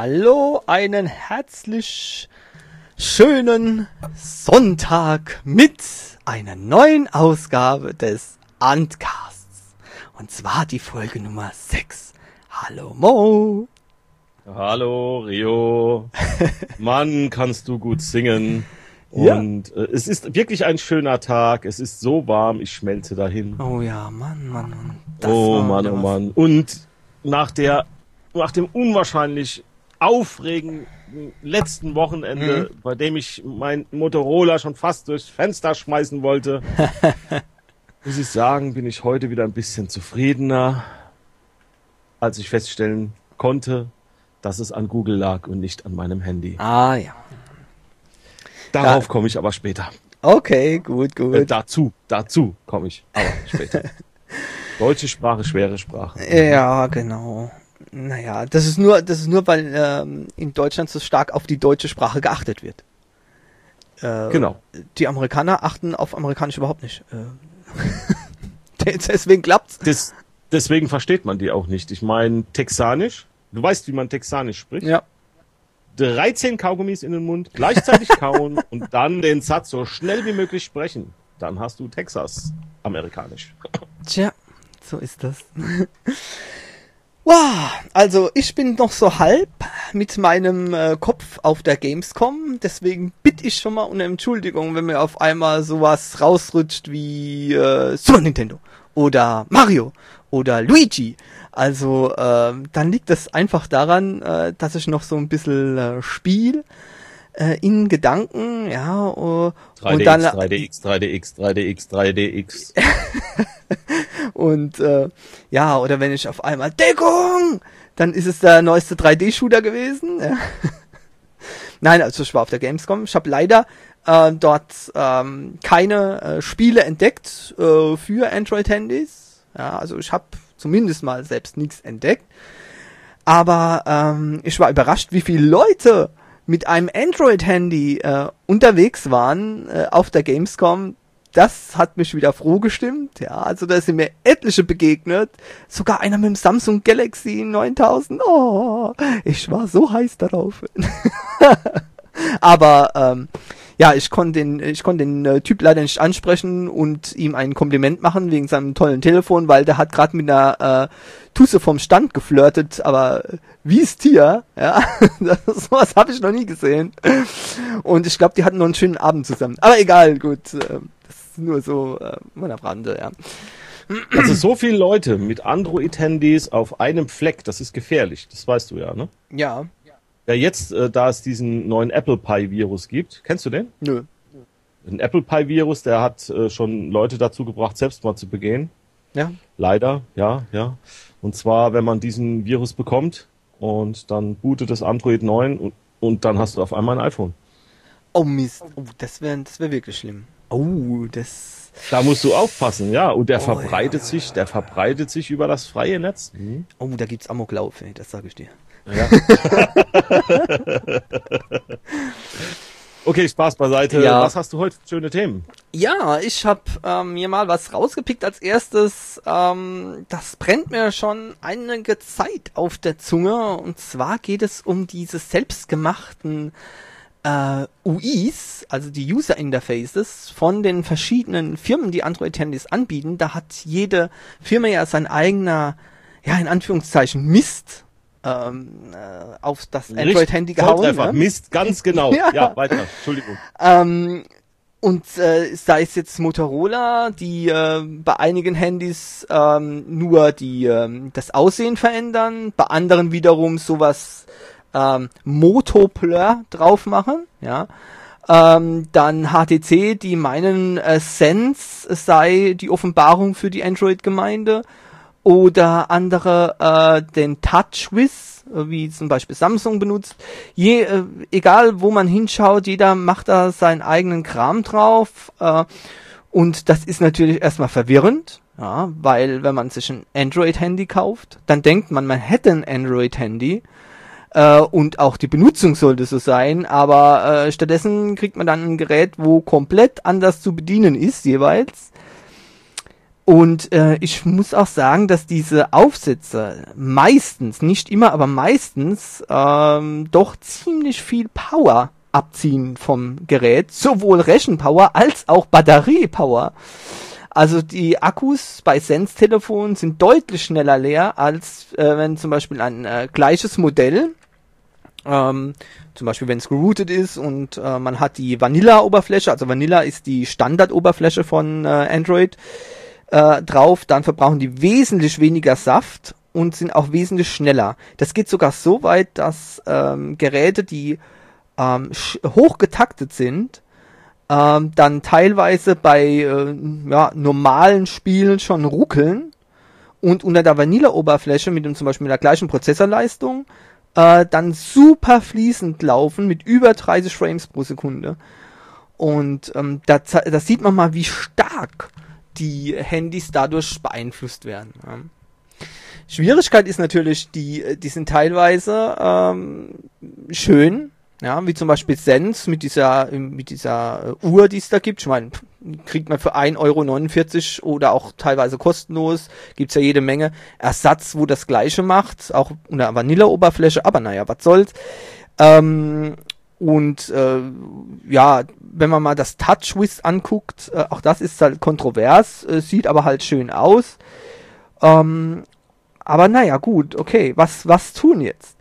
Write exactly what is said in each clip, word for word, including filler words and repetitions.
Hallo, einen herzlich schönen Sonntag mit einer neuen Ausgabe des Antcasts. Und zwar die Folge Nummer sechs. Hallo Mo. Hallo Rio. Mann, kannst du gut singen. Und ja. äh, es ist wirklich ein schöner Tag. Es ist so warm, ich schmelze dahin. Oh ja, Mann, Mann, Mann. Das oh Mann, oh Mann. Und nach der, nach dem unwahrscheinlich aufregenden letzten Wochenende, mhm. bei dem ich mein Motorola schon fast durchs Fenster schmeißen wollte, muss ich sagen, bin ich heute wieder ein bisschen zufriedener, als ich feststellen konnte, dass es an Google lag und nicht an meinem Handy. Ah ja. Darauf komme ich aber später. Okay, gut, gut. Äh, dazu, dazu komme ich aber später. Deutsche Sprache, schwere Sprache. Ja, genau. Naja, das ist nur, das ist nur, weil ähm, in Deutschland so stark auf die deutsche Sprache geachtet wird. Äh, genau. Die Amerikaner achten auf Amerikanisch überhaupt nicht. Äh, deswegen klappt's. Des, deswegen versteht man die auch nicht. Ich meine, Texanisch, du weißt, wie man Texanisch spricht? Ja. dreizehn Kaugummis in den Mund, gleichzeitig kauen und dann den Satz so schnell wie möglich sprechen. Dann hast du Texas amerikanisch. Tja, so ist das. Wow, also ich bin noch so halb mit meinem äh, Kopf auf der Gamescom, deswegen bitte ich schon mal um Entschuldigung, wenn mir auf einmal sowas rausrutscht wie äh, Super Nintendo oder Mario oder Luigi. Also äh, dann liegt das einfach daran, äh, dass ich noch so ein bisschen äh, spiel äh, in Gedanken, ja. Uh, drei D X, und dann, drei D X, drei D X, drei D X, drei D X. Und äh, ja, oder wenn ich auf einmal Deckung, dann ist es der neueste drei D-Shooter gewesen. Ja. Nein, also ich war auf der Gamescom. Ich habe leider äh, dort ähm, keine äh, Spiele entdeckt äh, für Android-Handys. Ja, also ich habe zumindest mal selbst nichts entdeckt. Aber ähm, ich war überrascht, wie viele Leute mit einem Android-Handy äh, unterwegs waren äh, auf der Gamescom. Das hat mich wieder froh gestimmt. Ja, also da sind mir etliche begegnet. Sogar einer mit dem Samsung Galaxy neuntausend. Oh, ich war so heiß darauf. Aber ähm, ja, ich konnte den, ich konnte den äh, Typ leider nicht ansprechen und ihm ein Kompliment machen wegen seinem tollen Telefon, weil der hat gerade mit einer äh, Tusse vom Stand geflirtet, aber wie es Tier, ja, das, sowas habe ich noch nie gesehen. Und ich glaube, die hatten noch einen schönen Abend zusammen. Aber egal, gut, äh, das ist nur so äh, meiner Brande, ja. Also so viele Leute mit Android-Handys auf einem Fleck, das ist gefährlich, das weißt du ja, ne? Ja. Ja, jetzt, äh, da es diesen neuen Apple Pie Virus gibt, kennst du den? Nö. Ein Apple Pie Virus, der hat äh, schon Leute dazu gebracht, Selbstmord zu begehen. Ja. Leider, ja, ja. Und zwar, wenn man diesen Virus bekommt und dann bootet das Android neun und, und dann hast du auf einmal ein iPhone. Oh Mist, oh, das wäre das wär wirklich schlimm. Oh, das... Da musst du aufpassen, ja. Und der oh, verbreitet ja, sich, ja, der ja. verbreitet sich über das freie Netz. Mhm. Oh, da gibt's Amoklauf, ey, das sage ich dir. Ja. Okay, Spaß beiseite. Ja. Was hast du heute für schöne Themen? Ja, ich habe ähm, mir mal was rausgepickt als erstes. Ähm, das brennt mir schon einige Zeit auf der Zunge. Und zwar geht es um diese selbstgemachten äh, U Is, also die User Interfaces von den verschiedenen Firmen, die Android-Handys anbieten. Da hat jede Firma ja sein eigener, ja in Anführungszeichen, Mist ähm, äh, auf das Android-Handy gehauen. Ja? Mist, ganz genau. Ja, ja weiter. Entschuldigung. Ähm, und äh, sei es jetzt Motorola, die äh, bei einigen Handys ähm, nur die ähm, das Aussehen verändern, bei anderen wiederum sowas ähm, Motoplur drauf machen, ja. Ähm, dann H T C, die meinen äh, Sense sei die Offenbarung für die Android-Gemeinde. Oder andere äh, den TouchWiz, wie zum Beispiel Samsung benutzt. Je, äh, egal wo man hinschaut, jeder macht da seinen eigenen Kram drauf. Äh, und das ist natürlich erstmal verwirrend, ja, weil wenn man sich ein Android-Handy kauft, dann denkt man, man hätte ein Android-Handy. Äh, und auch die Benutzung sollte so sein, aber äh, stattdessen kriegt man dann ein Gerät, wo komplett anders zu bedienen ist jeweils. Und äh, ich muss auch sagen, dass diese Aufsätze meistens, nicht immer, aber meistens ähm, doch ziemlich viel Power abziehen vom Gerät, sowohl Rechenpower als auch Batteriepower. Also die Akkus bei Sense-Telefonen sind deutlich schneller leer, als äh, wenn zum Beispiel ein äh, gleiches Modell, ähm, zum Beispiel wenn es geroutet ist und äh, man hat die Vanilla-Oberfläche, also Vanilla ist die Standardoberfläche von äh, Android, äh, drauf, dann verbrauchen die wesentlich weniger Saft und sind auch wesentlich schneller. Das geht sogar so weit, dass ähm, Geräte, die ähm, hochgetaktet sind, ähm, dann teilweise bei äh, ja, normalen Spielen schon ruckeln und unter der Vanilla-Oberfläche mit dem zum Beispiel mit der gleichen Prozessorleistung äh, dann super fließend laufen mit über dreißig Frames pro Sekunde. Und ähm, da, da sieht man mal, wie stark die Handys dadurch beeinflusst werden. Ja. Schwierigkeit ist natürlich, die, die sind teilweise ähm, schön, ja, wie zum Beispiel Sense mit dieser mit dieser äh, Uhr, die es da gibt. Ich meine, kriegt man für ein Euro neunundvierzig oder auch teilweise kostenlos, gibt's ja jede Menge Ersatz, wo das Gleiche macht, auch unter Vanilla-Oberfläche, aber naja, was soll's. Ähm, und äh, ja, wenn man mal das TouchWiz anguckt, äh, auch das ist halt kontrovers, äh, sieht aber halt schön aus. Ähm, aber naja, gut, okay, was was tun jetzt?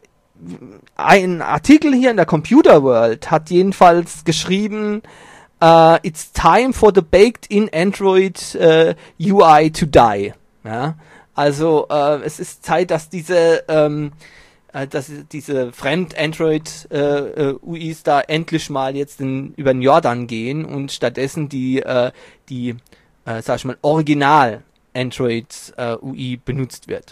Ein Artikel hier in der Computer World hat jedenfalls geschrieben, uh, it's time for the baked-in Android uh, U I to die. Ja? Also uh, es ist Zeit, dass diese ähm, uh, dass diese Fremd-Android-U Is uh, da endlich mal jetzt in, über den Jordan gehen und stattdessen die uh, die uh, sag ich mal Original Android-U I benutzt wird.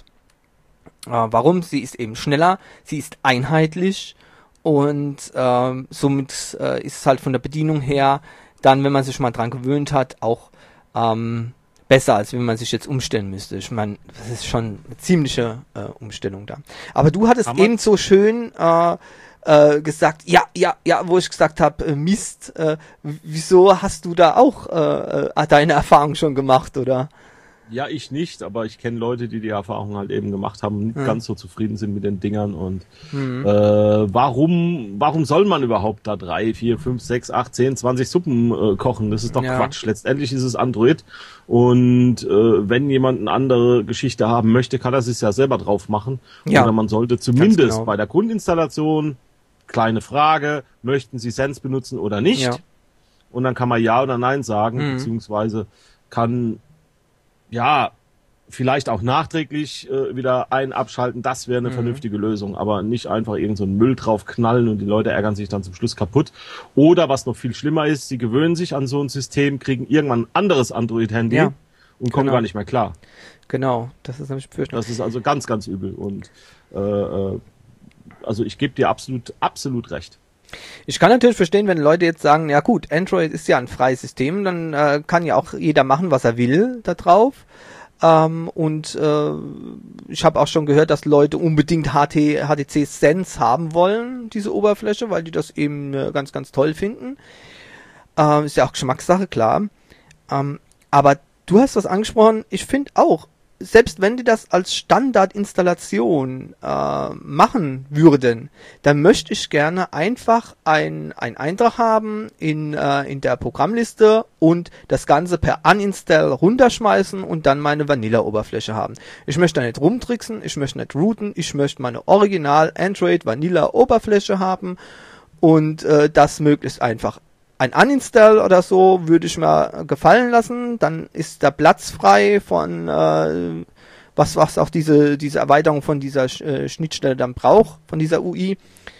Uh, warum? Sie ist eben schneller, sie ist einheitlich und ähm, somit äh, ist es halt von der Bedienung her dann, wenn man sich mal dran gewöhnt hat, auch ähm, besser, als wenn man sich jetzt umstellen müsste. Ich meine, das ist schon eine ziemliche äh, Umstellung da. Aber du hattest Hammer. Eben so schön äh, äh, gesagt, ja, ja, ja, wo ich gesagt habe, äh, Mist, äh, wieso hast du da auch äh, äh, deine Erfahrung schon gemacht, oder? Ja, ich nicht, aber ich kenne Leute, die die Erfahrung halt eben gemacht haben und nicht ja. ganz so zufrieden sind mit den Dingern und mhm. äh, warum warum soll man überhaupt da drei, vier, fünf, sechs, acht, zehn, zwanzig Suppen äh, kochen? Das ist doch ja. Quatsch. Letztendlich ist es Android und äh, wenn jemand eine andere Geschichte haben möchte, kann er sich ja selber drauf machen. Ja. Oder man sollte zumindest genau. bei der Grundinstallation, kleine Frage, möchten Sie Sense benutzen oder nicht? Ja. Und dann kann man Ja oder Nein sagen, mhm. beziehungsweise kann ja, vielleicht auch nachträglich äh, wieder ein abschalten, das wäre eine mhm. vernünftige Lösung, aber nicht einfach irgend so einen Müll drauf knallen und die Leute ärgern sich dann zum Schluss kaputt. Oder was noch viel schlimmer ist, sie gewöhnen sich an so ein System, kriegen irgendwann ein anderes Android-Handy ja, und kommen genau. gar nicht mehr klar. Genau, das ist nämlich befürchtet. Das ist also ganz, ganz übel und äh, äh, also ich gebe dir absolut, absolut recht. Ich kann natürlich verstehen, wenn Leute jetzt sagen, ja gut, Android ist ja ein freies System, dann äh, kann ja auch jeder machen, was er will da drauf. Ähm, und äh, ich habe auch schon gehört, dass Leute unbedingt H T, H T C Sense haben wollen, diese Oberfläche, weil die das eben äh, ganz, ganz toll finden. Ähm, ist ja auch Geschmackssache, klar. Ähm, aber du hast was angesprochen, ich finde auch, selbst wenn die das als Standardinstallation äh, machen würden, dann möchte ich gerne einfach ein, ein Eintrag haben in, äh, in der Programmliste und das Ganze per Uninstall runterschmeißen und dann meine Vanilla-Oberfläche haben. Ich möchte da nicht rumtricksen, ich möchte nicht routen, ich möchte meine Original Android Vanilla-Oberfläche haben und äh, das möglichst einfach. Ein Uninstall oder so würde ich mir gefallen lassen, dann ist der Platz frei von äh, was was auch diese diese Erweiterung von dieser äh, Schnittstelle dann braucht, von dieser U I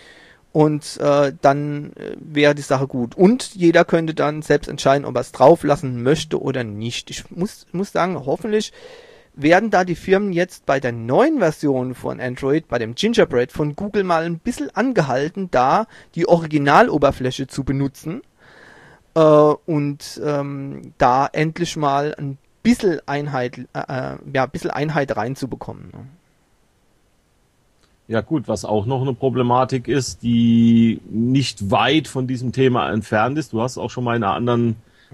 und äh, dann äh, wäre die Sache gut. Und jeder könnte dann selbst entscheiden, ob er es drauf lassen möchte oder nicht. Ich muss muss sagen, hoffentlich werden da die Firmen jetzt bei der neuen Version von Android, bei dem Gingerbread von Google mal ein bisschen angehalten, da die Originaloberfläche zu benutzen. Und ähm, da endlich mal ein bisschen Einheit, äh, ja, ein bisschen Einheit reinzubekommen. Ne? Ja gut, was auch noch eine Problematik ist, die nicht weit von diesem Thema entfernt ist. Du hast auch schon mal in einer anderen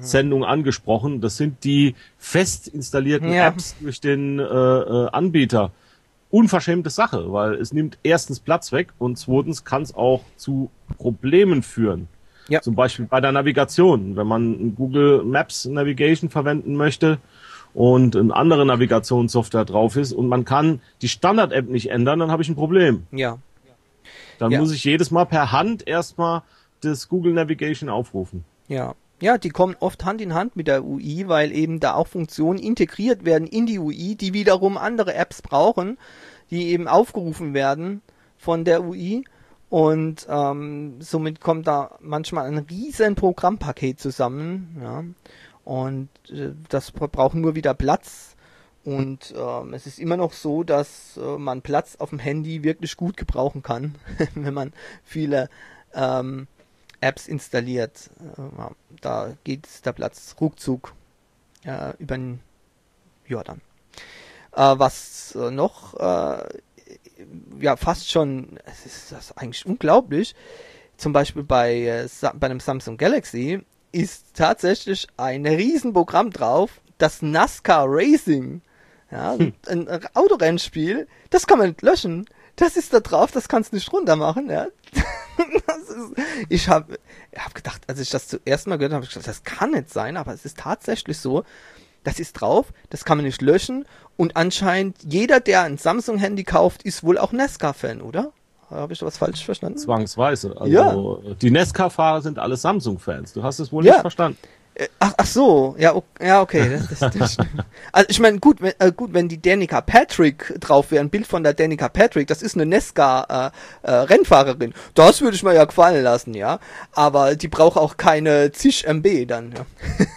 Sendung angesprochen. Das sind die fest installierten Ja. Apps durch den äh, äh, Anbieter. Unverschämte Sache, weil es nimmt erstens Platz weg und zweitens kann es auch zu Problemen führen. Ja. Zum Beispiel bei der Navigation. Wenn man Google Maps Navigation verwenden möchte und eine andere Navigationssoftware drauf ist und man kann die Standard-App nicht ändern, dann habe ich ein Problem. Ja. Dann Ja. muss ich jedes Mal per Hand erstmal das Google Navigation aufrufen. Ja. Ja, die kommen oft Hand in Hand mit der U I, weil eben da auch Funktionen integriert werden in die U I, die wiederum andere Apps brauchen, die eben aufgerufen werden von der U I. Und ähm, somit kommt da manchmal ein riesen Programmpaket zusammen. Ja. Und äh, das braucht nur wieder Platz. Und ähm, es ist immer noch so, dass äh, man Platz auf dem Handy wirklich gut gebrauchen kann, wenn man viele ähm, Apps installiert. Äh, da geht der Platz ruckzuck äh, über den Jordan. Äh, was äh, noch, äh, ja fast schon, es ist das eigentlich unglaublich, zum Beispiel bei, äh, bei einem Samsung Galaxy ist tatsächlich ein Riesenprogramm drauf, das NASCAR Racing. Ja, Hm. ein, ein Autorennspiel, das kann man nicht löschen. Das ist da drauf, das kannst du nicht runter machen, ja. Das ist, ich habe hab gedacht, als ich das zuerst mal gehört habe, habe ich gedacht, das kann nicht sein, aber es ist tatsächlich so, das ist drauf, das kann man nicht löschen und anscheinend jeder, der ein Samsung-Handy kauft, ist wohl auch NASCAR-Fan, oder? Habe ich da was falsch verstanden? Zwangsweise. Also Ja. die NASCAR-Fahrer sind alle Samsung-Fans. Du hast es wohl Ja. nicht verstanden. Äh, Ach, ach so, ja, okay, ja, okay. Das, das, das stimmt. Also ich meine, gut, wenn, äh, gut, wenn die Danica Patrick drauf wäre, ein Bild von der Danica Patrick, das ist eine NASCAR äh, äh, Rennfahrerin. Das würde ich mir ja gefallen lassen, ja. Aber die braucht auch keine zig Megabyte dann, ja.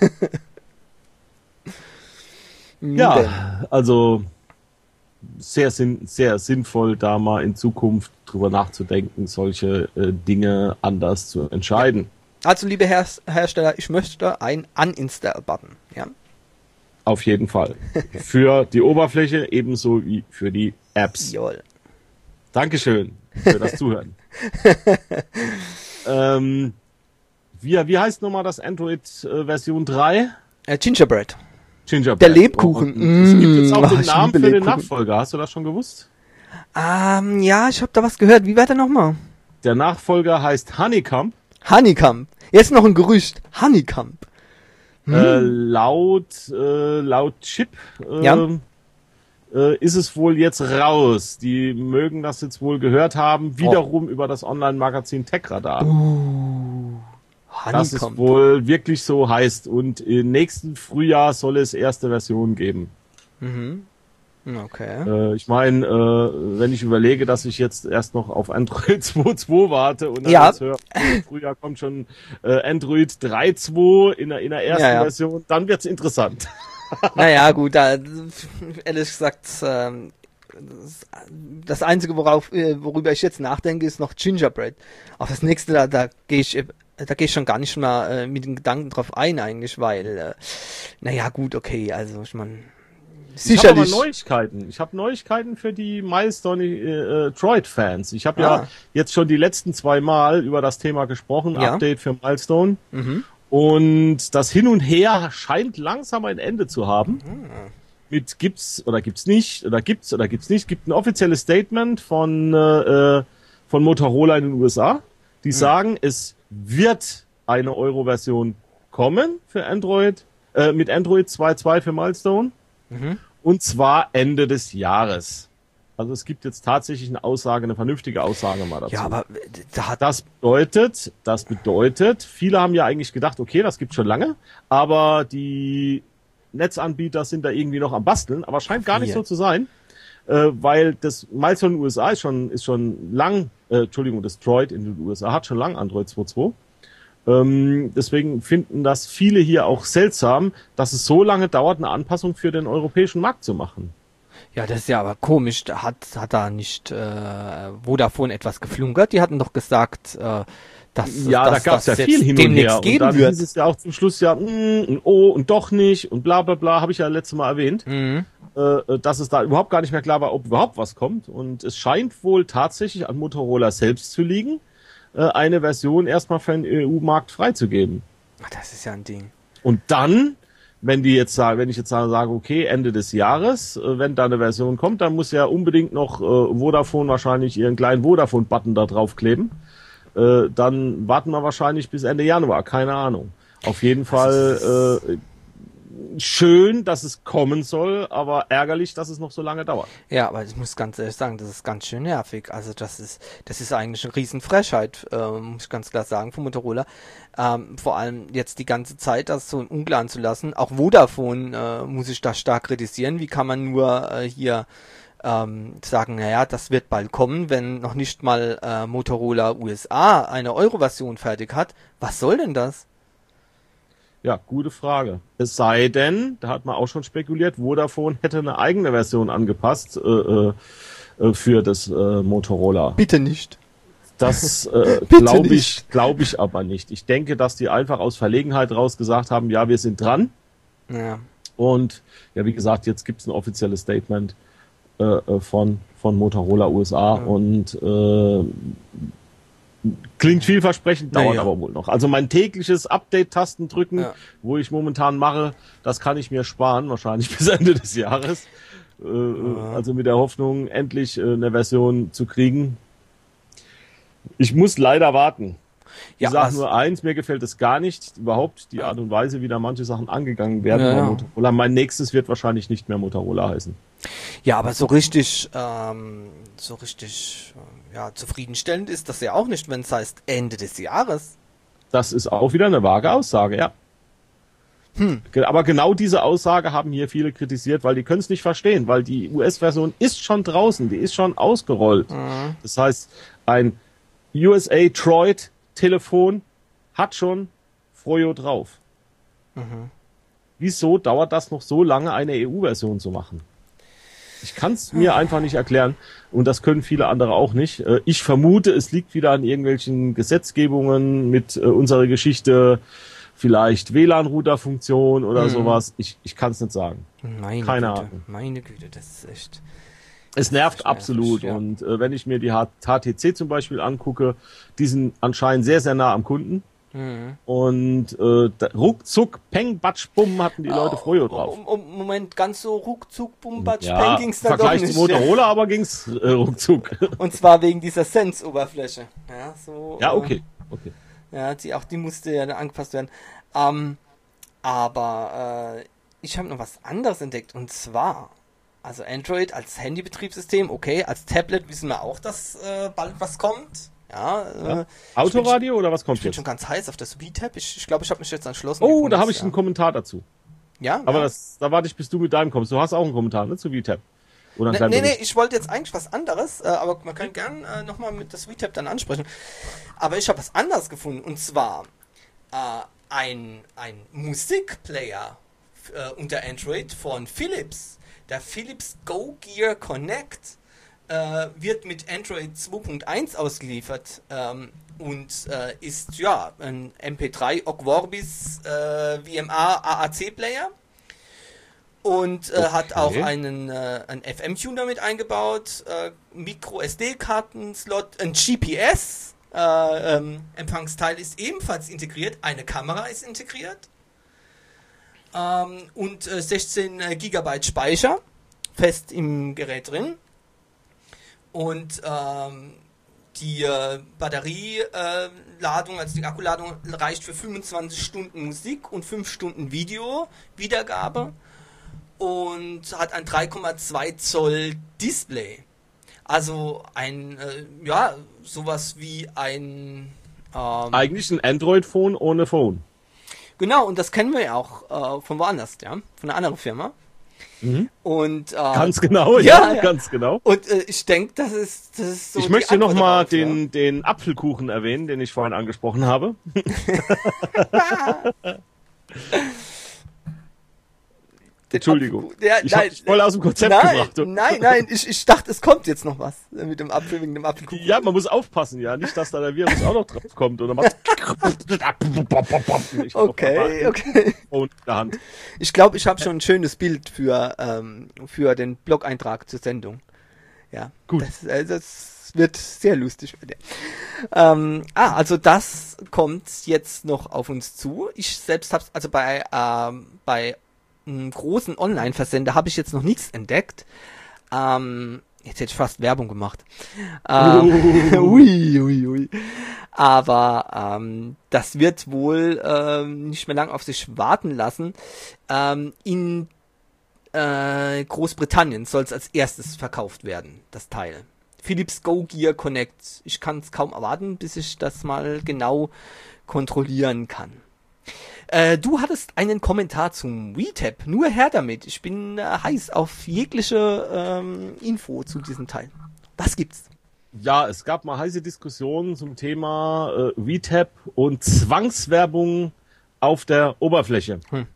Nun denn. Ja, also sehr, sinn, sehr sinnvoll, da mal in Zukunft drüber nachzudenken, solche äh, Dinge anders zu entscheiden. Also, liebe Her Hersteller, ich möchte ein Uninstall-Button, ja. Auf jeden Fall. Für die Oberfläche ebenso wie für die Apps. Jawohl. Dankeschön für das Zuhören. ähm, wie, wie heißt nochmal das Android äh, Version drei? Äh, Gingerbread. Gingerbread. Der Lebkuchen. Und es gibt jetzt auch Mm, den oh, ich Namen liebe für den Lebkuchen. Nachfolger. Hast du das schon gewusst? Ähm, ja, ich habe da was gehört. Wie war der nochmal? Der Nachfolger heißt Honeycomb. Honeycomb. Jetzt noch ein Gerücht. Honeycomb. Äh, laut, äh, laut Chip äh, Ja. äh, ist es wohl jetzt raus. Die mögen das jetzt wohl gehört haben, wiederum über das Online-Magazin TechRadar. Dass es Honeycomb. wohl wirklich so heißt. Und im nächsten Frühjahr soll es erste Versionen geben. Mhm. Okay. Äh, ich meine, äh, wenn ich überlege, dass ich jetzt erst noch auf Android zwei Punkt zwei warte und dann Ja. jetzt höre, im Frühjahr kommt schon äh, Android drei Punkt zwei in der, in der ersten Ja, ja. Version, dann wird's interessant. Naja, gut, da, ehrlich gesagt, ähm, das, das Einzige, worauf, äh, worüber ich jetzt nachdenke, ist noch Gingerbread. Auf das nächste, da, da gehe ich, äh, da gehe ich schon gar nicht mehr äh, mit den Gedanken drauf ein, eigentlich, weil, äh, naja, gut, okay, also, ich meine, Ich habe aber sicherlich. Neuigkeiten. Ich habe Neuigkeiten für die Milestone äh, Droid-Fans. Ich habe Ah. ja jetzt schon die letzten zwei Mal über das Thema gesprochen, Ja. Update für Milestone. Mhm. Und das Hin und Her scheint langsam ein Ende zu haben. Ah. Mit gibt's oder gibt's nicht oder gibt's oder gibt's nicht. Gibt ein offizielles Statement von äh, von Motorola in den U S A, die sagen, es wird eine Euro-Version kommen für Android äh, mit Android zwei Punkt zwei für Milestone. Mhm. Und zwar Ende des Jahres. Also es gibt jetzt tatsächlich eine Aussage, eine vernünftige Aussage mal dazu. Ja, aber äh, da hat, Das bedeutet, das bedeutet, viele haben ja eigentlich gedacht, okay, das gibt's schon lange, aber die Netzanbieter sind da irgendwie noch am Basteln, aber scheint gar nicht Hier. so zu sein, äh, weil das Milestone in den U S A ist schon, ist schon lang, äh, Entschuldigung, das Droid in den U S A hat schon lang Android zwei Punkt zwei. Ähm, deswegen finden das viele hier auch seltsam, dass es so lange dauert, eine Anpassung für den europäischen Markt zu machen. ja, das ist ja aber komisch, da hat, hat da nicht, äh, Vodafone etwas geflunkert? Die hatten doch gesagt, äh, dass, Ja, dass da gab's ja das viel jetzt hin und demnächst her. Und geben dann wird. hieß es ja auch zum Schluss ja, mm, und oh und doch nicht und bla bla bla, habe ich ja letztes Mal erwähnt, Mhm. äh, dass es da überhaupt gar nicht mehr klar war, ob überhaupt was kommt. Und es scheint wohl tatsächlich an Motorola selbst zu liegen, äh, eine Version erstmal für den E U-Markt freizugeben. Ach, das ist ja ein Ding. Und dann, wenn die jetzt sagen, wenn ich jetzt sage, okay, Ende des Jahres, äh, wenn da eine Version kommt, dann muss ja unbedingt noch äh, Vodafone wahrscheinlich ihren kleinen Vodafone-Button da drauf kleben. Äh, dann warten wir wahrscheinlich bis Ende Januar, keine Ahnung. Auf jeden Fall äh, schön, dass es kommen soll, aber ärgerlich, dass es noch so lange dauert. Ja, aber ich muss ganz ehrlich sagen, das ist ganz schön nervig. Also das ist, das ist eigentlich eine Riesenfrechheit, äh, muss ich ganz klar sagen, von Motorola. Ähm, vor allem jetzt die ganze Zeit das so im Unklaren zu lassen. Auch Vodafone äh, muss ich da stark kritisieren. Wie kann man nur äh, hier ähm, sagen, naja, das wird bald kommen, wenn noch nicht mal äh, Motorola U S A eine Euro-Version fertig hat. Was soll denn das? Ja, gute Frage. Es sei denn, da hat man auch schon spekuliert, Vodafone hätte eine eigene Version angepasst äh, äh, für das äh, Motorola. Bitte nicht. Das äh, glaube ich, glaube ich aber nicht. Ich denke, dass die einfach aus Verlegenheit raus gesagt haben, ja, wir sind dran. Ja. Und ja, wie gesagt, jetzt gibt's ein offizielles Statement äh, von von Motorola U S A ja. und äh, klingt vielversprechend, dauert ja, ja. aber wohl noch. Also mein tägliches Update-Tasten drücken, ja. wo ich momentan mache, das kann ich mir sparen, wahrscheinlich bis Ende des Jahres. Äh, ja. Also mit der Hoffnung, endlich äh, eine Version zu kriegen. Ich muss leider warten. Ich ja, sage nur eins, mir gefällt es gar nicht, überhaupt die Art und Weise, wie da manche Sachen angegangen werden ja, bei Motorola. Mein nächstes wird wahrscheinlich nicht mehr Motorola heißen. Ja, aber so richtig, ähm, so richtig, ja, zufriedenstellend ist das ja auch nicht, wenn es heißt Ende des Jahres. Das ist auch wieder eine vage Aussage, ja. Hm. Aber genau diese Aussage haben hier viele kritisiert, weil die können es nicht verstehen, weil die U S-Version ist schon draußen, die ist schon ausgerollt. Mhm. Das heißt, ein U S A Droid Telefon hat schon Froyo drauf. Mhm. Wieso dauert das noch so lange, eine E U-Version zu machen? Ich kann es mir einfach nicht erklären und das können viele andere auch nicht. Ich vermute, es liegt wieder an irgendwelchen Gesetzgebungen mit unserer Geschichte, vielleicht W L A N-Router-Funktion oder mhm. sowas. Ich, ich kann es nicht sagen. Meine Keine Güte, Ahnung. Meine Güte, das ist echt... Es nervt absolut ja. und äh, wenn ich mir die H T C zum Beispiel angucke, die sind anscheinend sehr, sehr nah am Kunden mhm. und äh, da, ruckzuck, peng, batsch, bumm, hatten die Leute Froyo drauf. Oh, Moment, ganz so ruckzuck, bumm, batsch, ja, peng ging's dann doch nicht. Im Vergleich zu Motorola ja. aber ging's äh, ruckzuck. Und zwar wegen dieser Sense-Oberfläche. Ja, so, ja, okay. okay. Ja, die, auch die musste ja angepasst werden. Ähm, aber äh, ich habe noch was anderes entdeckt und zwar... Also Android als Handybetriebssystem, okay, als Tablet wissen wir auch, dass äh, bald was kommt. Ja, ja. Äh, Autoradio bin, oder was kommt ich bin jetzt? schon ganz heiß auf das Sweet-Tab. Ich, ich glaube, ich habe mich jetzt entschlossen. Oh, da habe ich ja. einen Kommentar dazu. Ja? Aber ja. Das, da warte ich, bis du mit deinem kommst. Du hast auch einen Kommentar, ne, zu Sweet-Tab. Oder ne, nee, nee, ich wollte jetzt eigentlich was anderes, äh, aber man kann gern äh, nochmal mit das Sweet-Tab dann ansprechen. Aber ich habe was anderes gefunden, und zwar äh, ein, ein Musikplayer äh, unter Android von Philips. Der Philips Go Gear Connect äh, wird mit Android zwei Punkt eins ausgeliefert ähm, und äh, ist ja ein M P drei Ogg Vorbis äh, V M A A A C Player und äh, okay. hat auch einen, äh, einen F M-Tuner mit eingebaut, äh, Micro S D-Karten-Slot, ein G P S äh, ähm, Empfangsteil ist ebenfalls integriert, eine Kamera ist integriert. Ähm, und äh, sechzehn Gigabyte Speicher fest im Gerät drin. Und ähm, die äh, Batterieladung, äh, also die Akkuladung, reicht für fünfundzwanzig Stunden Musik und fünf Stunden Video Wiedergabe und hat ein drei Komma zwei Zoll Display. Also ein, äh, ja, sowas wie ein... Ähm, Eigentlich ein Android-Phone ohne Phone. Genau, und das kennen wir ja auch äh, von woanders, ja, von einer anderen Firma. Mhm. Und äh, ganz genau, ja, ja, ganz genau. Und äh, ich denke, das ist, das ist so. Ich möchte noch mal darauf, den ja. den Apfelkuchen erwähnen, den ich vorhin angesprochen habe. Entschuldigung, ja, ich nein, habe dich voll aus dem Konzept nein, gebracht. Nein, nein, ich, ich dachte, es kommt jetzt noch was mit dem Apfel, wegen dem Apfelkuchen. Ja, man muss aufpassen, ja, nicht, dass da der Virus auch noch drauf kommt oder macht. Okay, okay. Und in der Hand. Ich glaube, ich habe schon ein schönes Bild für ähm, für den Blog-Eintrag zur Sendung. Ja, gut. Das, äh, das wird sehr lustig bei dir. Ähm, ah, also das kommt jetzt noch auf uns zu. Ich selbst habe also bei ähm, bei einem großen Online-Versender habe ich jetzt noch nichts entdeckt. Ähm, jetzt hätte ich fast Werbung gemacht. Ähm, uh. ui, ui, ui. Aber ähm, das wird wohl ähm, nicht mehr lang auf sich warten lassen. Ähm, in äh, Großbritannien soll es als erstes verkauft werden, das Teil. Philips Go Gear Connect. Ich kann es kaum erwarten, bis ich das mal genau kontrollieren kann. Äh, du hattest einen Kommentar zum WeTap. Nur her damit. Ich bin äh, heiß auf jegliche ähm, Info zu diesem Teil. Was gibt's? Ja, es gab mal heiße Diskussionen zum Thema äh, WeTap und Zwangswerbung auf der Oberfläche. Hm.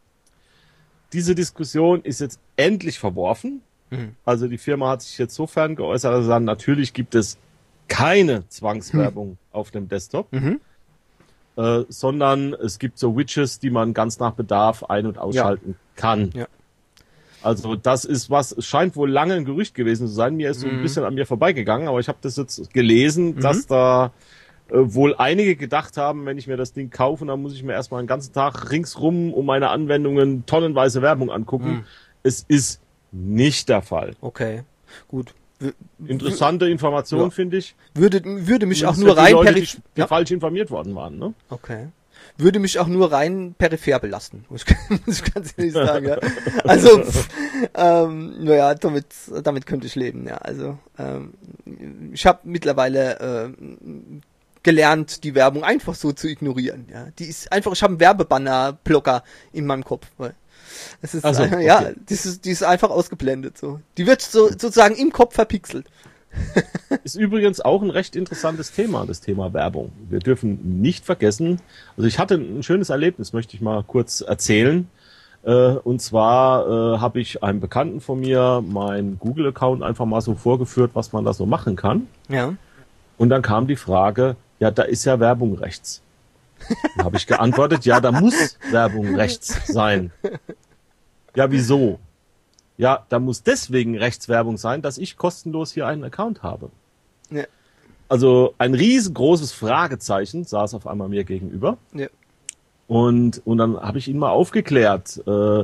Diese Diskussion ist jetzt endlich verworfen. Hm. Also die Firma hat sich jetzt sofern geäußert, also sagen, natürlich gibt es keine Zwangswerbung hm. auf dem Desktop. Mhm. Äh, sondern es gibt so Widgets, die man ganz nach Bedarf ein- und ausschalten ja. kann. Ja. Also das ist was, es scheint wohl lange ein Gerücht gewesen zu sein. Mir ist so mhm. ein bisschen an mir vorbeigegangen, aber ich habe das jetzt gelesen, mhm. dass da äh, wohl einige gedacht haben, wenn ich mir das Ding kaufe, dann muss ich mir erstmal einen ganzen Tag ringsrum um meine Anwendungen tonnenweise Werbung angucken. Mhm. Es ist nicht der Fall. Okay, gut. W- Interessante Information, ja. finde ich. Würde, würde mich auch nur rein Leute, die, die ja. falsch informiert worden waren, ne? Okay. Würde mich auch nur rein peripher belasten, muss ich, muss ich ganz ehrlich sagen, ja. Also, pff, ähm, naja, damit, damit könnte ich leben, ja. Also, ähm, ich habe mittlerweile äh, gelernt, die Werbung einfach so zu ignorieren, ja. Die ist einfach, ich habe einen Werbebanner-Blocker in meinem Kopf, weil es ist, also, okay. ja, die ist, die ist einfach ausgeblendet, so. Die wird so, sozusagen im Kopf verpixelt. Ist übrigens auch ein recht interessantes Thema, das Thema Werbung. Wir dürfen nicht vergessen, also ich hatte ein schönes Erlebnis, möchte ich mal kurz erzählen. Äh, und zwar äh, habe ich einem Bekannten von mir meinen Google-Account einfach mal so vorgeführt, was man da so machen kann. Ja. Und dann kam die Frage, ja, da ist ja Werbung rechts. Da habe ich geantwortet, ja, da muss Werbung rechts sein. Ja, wieso? Ja, da muss deswegen Rechtswerbung sein, dass ich kostenlos hier einen Account habe. Ja. Also ein riesengroßes Fragezeichen saß auf einmal mir gegenüber. Ja. Und, und dann habe ich ihn mal aufgeklärt. Äh,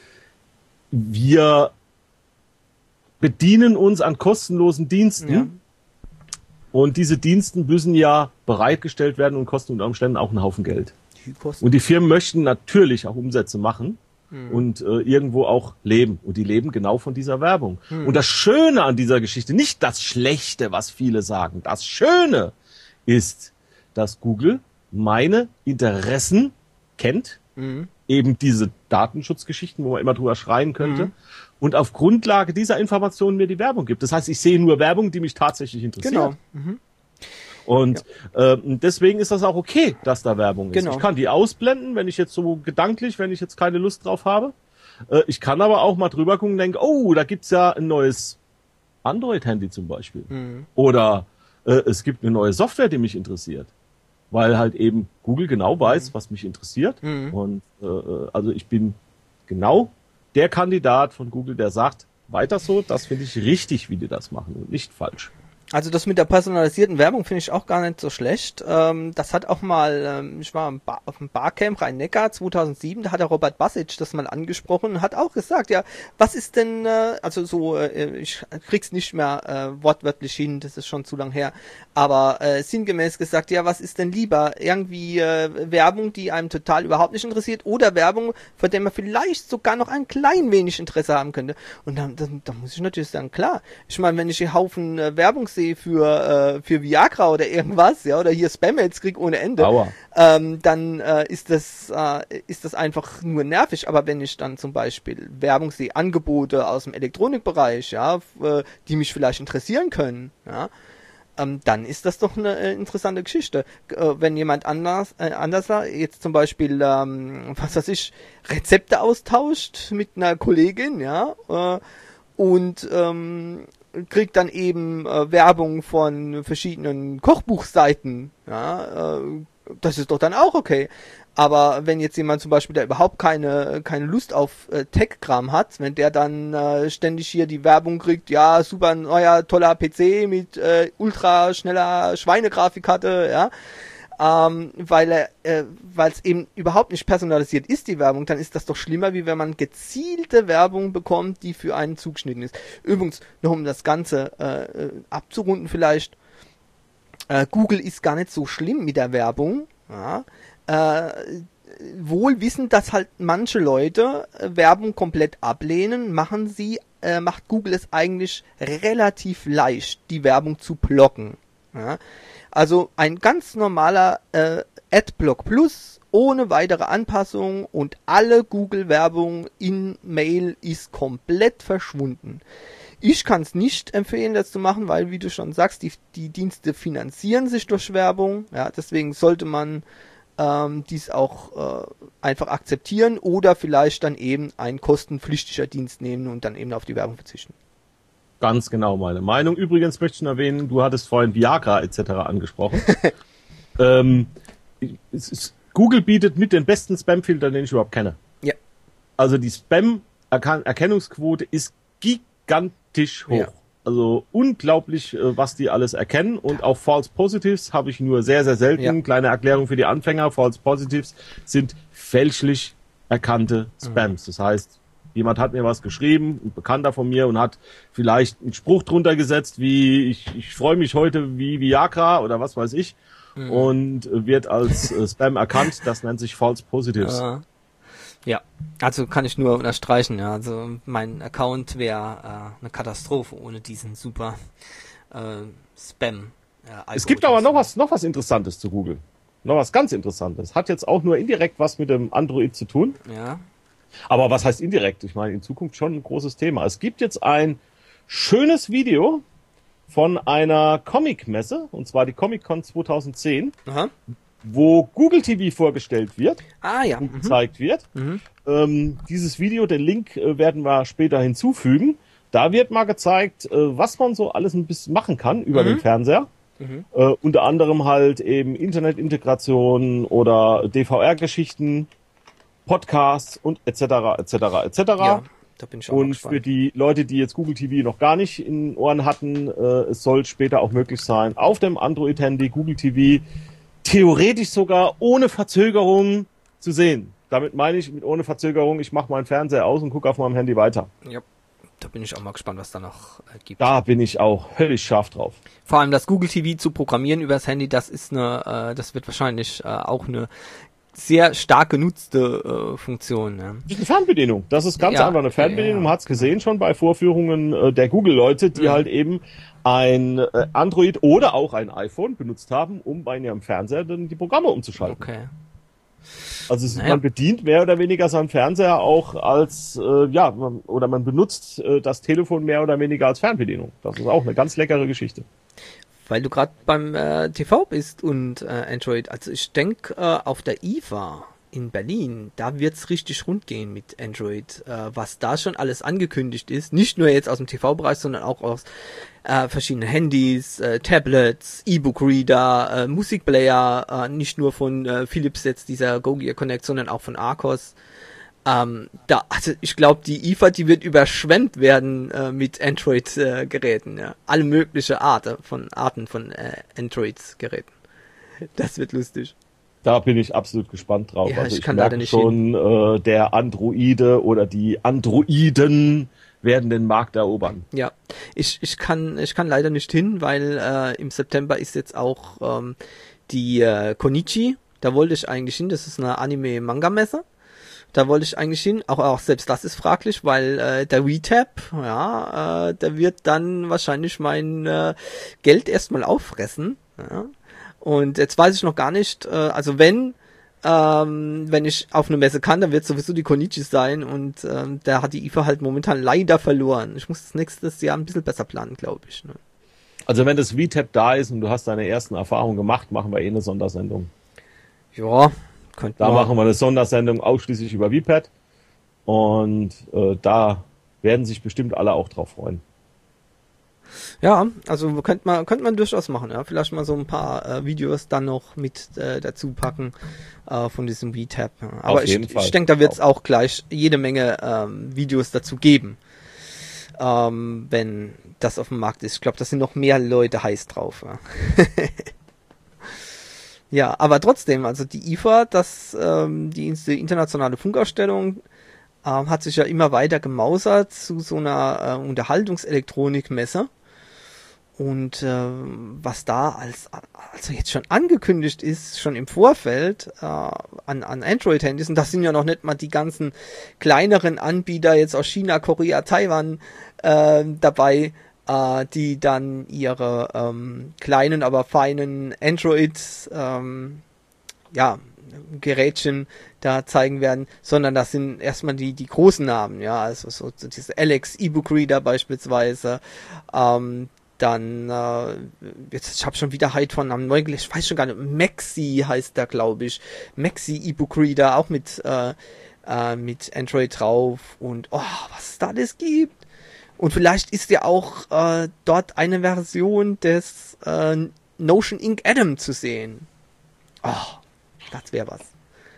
wir bedienen uns an kostenlosen Diensten. Ja. Und diese Diensten müssen ja bereitgestellt werden und kosten unter Umständen auch einen Haufen Geld. Die und die Firmen möchten natürlich auch Umsätze machen. Hm. Und äh, irgendwo auch leben. Und die leben genau von dieser Werbung. Hm. Und das Schöne an dieser Geschichte, nicht das Schlechte, was viele sagen, das Schöne ist, dass Google meine Interessen kennt, hm. eben diese Datenschutzgeschichten, wo man immer drüber schreien könnte, hm. und auf Grundlage dieser Informationen mir die Werbung gibt. Das heißt, ich sehe nur Werbung, die mich tatsächlich interessiert. Genau. Mhm. Und ja. äh, deswegen ist das auch okay, dass da Werbung ist. Genau. Ich kann die ausblenden, wenn ich jetzt so gedanklich, wenn ich jetzt keine Lust drauf habe. Äh, ich kann aber auch mal drüber gucken und denken, oh, da gibt's ja ein neues Android-Handy zum Beispiel. Mhm. Oder äh, es gibt eine neue Software, die mich interessiert. Weil halt eben Google genau weiß, mhm. was mich interessiert. Mhm. Und äh, also ich bin genau der Kandidat von Google, der sagt, weiter so, das finde ich richtig, wie die das machen und nicht falsch. Also das mit der personalisierten Werbung finde ich auch gar nicht so schlecht. Ähm, das hat auch mal, ähm, ich war im Bar, auf dem Barcamp Rhein-Neckar zweitausendsieben, da hat der Robert Basic das mal angesprochen und hat auch gesagt, ja, was ist denn, äh, also so, äh, ich krieg's nicht mehr äh, wortwörtlich hin, das ist schon zu lang her, aber äh, sinngemäß gesagt, ja, was ist denn lieber? Irgendwie äh, Werbung, die einem total überhaupt nicht interessiert oder Werbung, von der man vielleicht sogar noch ein klein wenig Interesse haben könnte. Und dann, dann, dann muss ich natürlich sagen, klar, ich meine, wenn ich hier Haufen äh, Werbung sehe, für äh, für Viagra oder irgendwas, ja, oder hier Spam-Mails krieg ohne Ende, ähm, dann äh, ist das äh, ist das einfach nur nervig. Aber wenn ich dann zum Beispiel Werbung sehe, Angebote aus dem Elektronikbereich, ja, f- äh, die mich vielleicht interessieren können, ja, ähm, dann ist das doch eine äh, interessante Geschichte. G- äh, wenn jemand anders äh, anders jetzt zum Beispiel ähm, was weiß ich, Rezepte austauscht mit einer Kollegin, ja, äh, und ähm, kriegt dann eben äh, Werbung von verschiedenen Kochbuchseiten, ja, äh, das ist doch dann auch okay. Aber wenn jetzt jemand zum Beispiel, der überhaupt keine keine Lust auf äh, Tech-Kram hat, wenn der dann äh, ständig hier die Werbung kriegt, ja, super neuer, toller P C mit äh, ultra schneller Schweinegrafikkarte, ja, ähm, weil er, äh, weil es eben überhaupt nicht personalisiert ist, die Werbung, dann ist das doch schlimmer, wie wenn man gezielte Werbung bekommt, die für einen zugeschnitten ist. Übrigens, noch um das Ganze äh, abzurunden vielleicht, äh, Google ist gar nicht so schlimm mit der Werbung, ja, Äh, wohl wissend, dass halt manche Leute äh, Werbung komplett ablehnen, machen sie, äh, macht Google es eigentlich relativ leicht, die Werbung zu blocken. Ja? Also ein ganz normaler äh, Adblock Plus ohne weitere Anpassung und alle Google-Werbung in Mail ist komplett verschwunden. Ich kann es nicht empfehlen, das zu machen, weil, wie du schon sagst, die, die Dienste finanzieren sich durch Werbung. Ja, deswegen sollte man ähm, dies auch äh, einfach akzeptieren oder vielleicht dann eben ein kostenpflichtiger Dienst nehmen und dann eben auf die Werbung verzichten. Ganz genau meine Meinung. Übrigens möchte ich noch erwähnen, du hattest vorhin Viagra et cetera angesprochen. ähm, es ist, Google bietet mit den besten Spam-Filtern, den ich überhaupt kenne. Ja. Also die Spam-Erkennungsquote ist gigantisch hoch. Ja. Also unglaublich, was die alles erkennen. Und auch False Positives habe ich nur sehr, sehr selten. Ja. Kleine Erklärung für die Anfänger. False Positives sind fälschlich erkannte Spams. Das heißt, jemand hat mir was geschrieben, ein Bekannter von mir, und hat vielleicht einen Spruch drunter gesetzt, wie ich, ich freue mich heute wie Viagra oder was weiß ich. Mhm. Und wird als äh, Spam erkannt. Das nennt sich False Positives. Uh. Ja, also kann ich nur unterstreichen, ja, also mein Account wäre äh, eine Katastrophe ohne diesen super äh, Spam. Äh, es gibt aber noch was, noch was Interessantes zu Google. Noch was ganz Interessantes. Hat jetzt auch nur indirekt was mit dem Android zu tun. Ja. Aber was heißt indirekt? Ich meine, in Zukunft schon ein großes Thema. Es gibt jetzt ein schönes Video von einer Comic-Messe, und zwar die Comic-Con zwanzig zehn. Aha. Wo Google T V vorgestellt wird, ah, ja. und gezeigt mhm. wird. Mhm. Ähm, dieses Video, den Link äh, werden wir später hinzufügen. Da wird mal gezeigt, äh, was man so alles ein bisschen machen kann über mhm. den Fernseher. Mhm. Äh, unter anderem halt eben Internetintegration oder D V R-Geschichten, Podcasts und et cetera et cetera et cetera. Ja, da bin ich auch und gespannt. Für die Leute, die jetzt Google T V noch gar nicht in den Ohren hatten, äh, es soll später auch möglich sein, auf dem Android-Handy Google T V theoretisch sogar ohne Verzögerung zu sehen. Damit meine ich mit ohne Verzögerung, ich mache meinen Fernseher aus und gucke auf meinem Handy weiter. Ja, da bin ich auch mal gespannt, was da noch äh, gibt. Da bin ich auch höllisch scharf drauf. Vor allem das Google T V zu programmieren übers Handy, das ist eine, äh, das wird wahrscheinlich äh, auch eine sehr stark genutzte äh, Funktion. Ne? Das ist eine Fernbedienung. Das ist ganz ja, einfach eine Fernbedienung. Ja, ja. Man hat es gesehen schon bei Vorführungen äh, der Google-Leute, die mhm. halt eben ein äh, Android oder auch ein iPhone benutzt haben, um bei ihrem Fernseher dann die Programme umzuschalten. Okay. Also es, naja. man bedient mehr oder weniger seinen Fernseher auch als, äh, ja, man, oder man benutzt äh, das Telefon mehr oder weniger als Fernbedienung. Das ist auch eine ganz leckere Geschichte. Weil du gerade beim äh, T V bist und äh, Android, also ich denke äh, auf der I F A in Berlin, da wird's richtig rund gehen mit Android, äh, was da schon alles angekündigt ist, nicht nur jetzt aus dem T V-Bereich, sondern auch aus äh, verschiedenen Handys, äh, Tablets, E-Book-Reader, äh, Musikplayer, äh, nicht nur von äh, Philips jetzt dieser Go Gear Connect, sondern auch von Arcos. Ähm, da, also ich glaube, die I F A, die wird überschwemmt werden äh, mit Android-Geräten, äh, ja. Alle mögliche Arten von Arten von äh, Android-Geräten. Das wird lustig. Da bin ich absolut gespannt drauf. Ja, also ich ich kann merke leider nicht schon, äh, der Androide oder die Androiden werden den Markt erobern. Ja, ich ich kann ich kann leider nicht hin, weil äh, im September ist jetzt auch ähm, die äh, Konichi. Da wollte ich eigentlich hin. Das ist eine Anime-Manga-Messe. Da wollte ich eigentlich hin, auch, auch selbst das ist fraglich, weil äh, der WeTap, ja, äh, der wird dann wahrscheinlich mein äh, Geld erstmal auffressen. Ja. Und jetzt weiß ich noch gar nicht, äh, also wenn ähm, wenn ich auf eine Messe kann, dann wird sowieso die Konichi sein und ähm, da hat die I F A halt momentan leider verloren. Ich muss das nächstes Jahr ein bisschen besser planen, glaube ich. Ne? Also wenn das WeTap da ist und du hast deine ersten Erfahrungen gemacht, machen wir eh eine Sondersendung. Ja. Da machen wir eine Sondersendung ausschließlich über WePad und äh, da werden sich bestimmt alle auch drauf freuen. Ja, also könnte man könnte man durchaus machen, ja. Vielleicht mal so ein paar äh, Videos dann noch mit äh, dazu packen äh, von diesem V-Tab. Ja. Aber Auf jeden ich, Fall. ich denke, da wird es auch gleich jede Menge ähm, Videos dazu geben, ähm, wenn das auf dem Markt ist. Ich glaube, da sind noch mehr Leute heiß drauf. Ja. Ja, aber trotzdem, also die I F A, das ähm, die, die internationale Funkausstellung, ähm, hat sich ja immer weiter gemausert zu so einer äh, Unterhaltungselektronikmesse. Und äh, was da als also jetzt schon angekündigt ist, schon im Vorfeld äh, an, an Android-Handys, und das sind ja noch nicht mal die ganzen kleineren Anbieter jetzt aus China, Korea, Taiwan äh, dabei, äh, die dann ihre ähm, kleinen, aber feinen Android ähm, ja, Gerätchen da zeigen werden, sondern das sind erstmal die die großen Namen, ja, also so, so diese Alex E-Book Reader beispielsweise, ähm, dann, äh, jetzt, ich habe schon wieder halt von einem neuen, ich weiß schon gar nicht, Maxi heißt der, glaube ich. Maxi E-Book Reader, auch mit, äh, äh, mit Android drauf und, oh, was es da alles gibt. Und vielleicht ist ja auch äh, dort eine Version des äh, Notion Ink Atom zu sehen. Oh, das wäre was.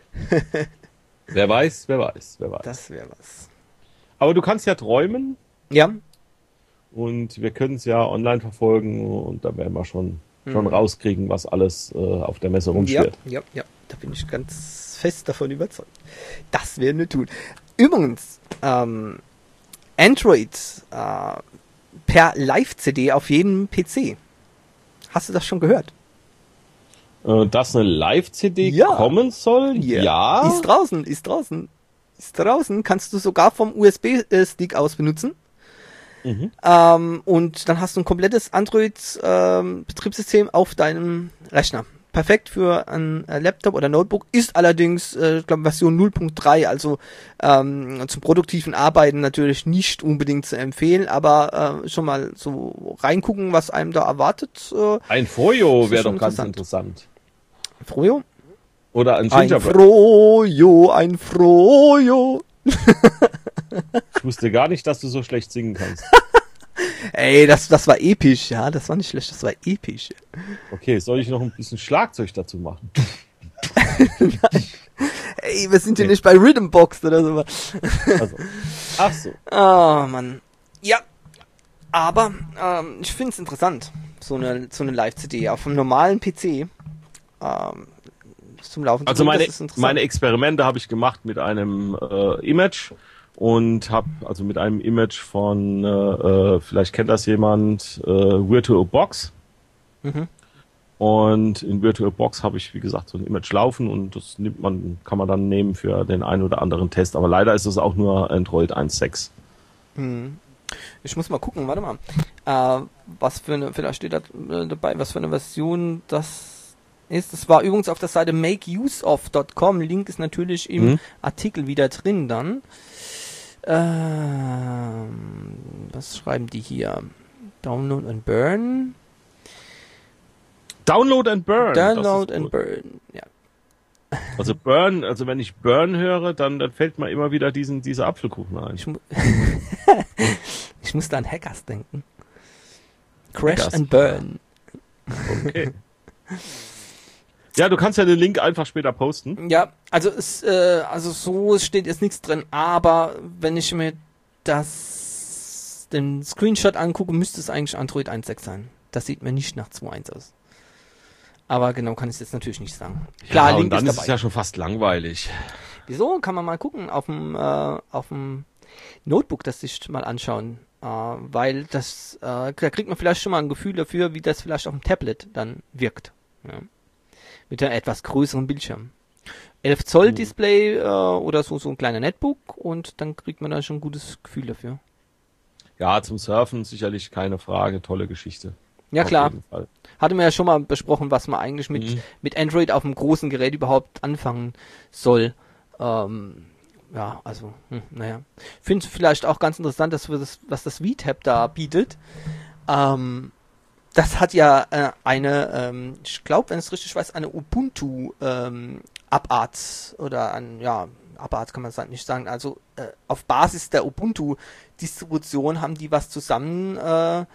Wer weiß, wer weiß, wer weiß. Das wäre was. Aber du kannst ja träumen. Ja. Und wir können es ja online verfolgen und da werden wir schon, mhm. schon rauskriegen, was alles äh, auf der Messe rumsteht. Ja, ja, ja, da bin ich ganz fest davon überzeugt. Das werden wir tun. Übrigens, ähm, Android äh, per Live-C D auf jedem P C. Hast du das schon gehört? Äh, dass eine Live-C D ja. kommen soll? Yeah. Ja. Ist draußen, ist draußen. Ist draußen. Kannst du sogar vom U S B-Stick aus benutzen. Mhm. Ähm, und dann hast du ein komplettes Android-Betriebssystem ähm, auf deinem Rechner. Perfekt für ein äh, Laptop oder Notebook, ist allerdings, äh, ich glaube, Version null Punkt drei, also ähm, zum produktiven Arbeiten natürlich nicht unbedingt zu empfehlen, aber äh, schon mal so reingucken, was einem da erwartet. Äh, ein Frojo wäre doch ganz interessant. Ein Frojo? Oder ein Gingerbread. Ein Frojo, ein Frojo. Ich wusste gar nicht, dass du so schlecht singen kannst. Ey, das, das war episch, ja, das war nicht schlecht, das war episch. Okay, soll ich noch ein bisschen Schlagzeug dazu machen? Ey, wir sind hier okay. nicht bei Rhythmbox oder so. Also. Ach so. Oh, Mann. Ja, aber ähm, ich finde es interessant, so eine, so eine Live-C D auf einem normalen P C ähm, zum Laufen zu Also bringen, meine, das ist interessant. meine Experimente habe ich gemacht mit einem äh, Image und habe also mit einem Image von, äh, vielleicht kennt das jemand, äh, VirtualBox. Mhm. Und in VirtualBox habe ich, wie gesagt, so ein Image laufen und das nimmt man, kann man dann nehmen für den einen oder anderen Test. Aber leider ist es auch nur Android eins Punkt sechs. Mhm. Ich muss mal gucken, warte mal. Äh, was für eine, vielleicht steht da äh, dabei, was für eine Version das ist. Das war übrigens auf der Seite make use of dot com. Link ist natürlich im mhm. Artikel wieder drin dann. Ähm, was schreiben die hier? Download and Burn. Download and Burn. Download and Burn, ja. Also Burn, also wenn ich Burn höre, dann, dann fällt mir immer wieder diesen, dieser Apfelkuchen ein. Ich, mu ich musste an Hackers denken. Crash Hackers. and Burn. Okay. Ja, du kannst ja den Link einfach später posten. Ja, also es, äh, also so steht jetzt nichts drin, aber wenn ich mir das, den Screenshot angucke, müsste es eigentlich Android eins Punkt sechs sein. Das sieht mir nicht nach zwei Punkt eins aus. Aber genau kann ich es jetzt natürlich nicht sagen. Klar, ja, Link und dann ist dabei. ist es ja schon fast langweilig. Wieso? Kann man mal gucken, auf dem, äh, auf dem Notebook das sich mal anschauen. Äh, weil das, äh, da kriegt man vielleicht schon mal ein Gefühl dafür, wie das vielleicht auf dem Tablet dann wirkt. Ja. Mit einem etwas größeren Bildschirm. elf Zoll Display äh, oder so, so ein kleiner Netbook und dann kriegt man da schon ein gutes Gefühl dafür. Ja, zum Surfen sicherlich keine Frage, tolle Geschichte. Ja, klar. Hatte man ja schon mal besprochen, was man eigentlich mit, mhm. mit Android auf einem großen Gerät überhaupt anfangen soll. Ähm, ja, also, hm, naja. Finde es vielleicht auch ganz interessant, dass wir das, was das V-Tab da bietet. Ähm, das hat ja äh, eine, ähm, ich glaube, wenn ich es richtig weiß, eine Ubuntu ähm, Abart oder ein, ja, Abart kann man nicht sagen. Also äh, auf Basis der Ubuntu-Distribution haben die was zusammen äh,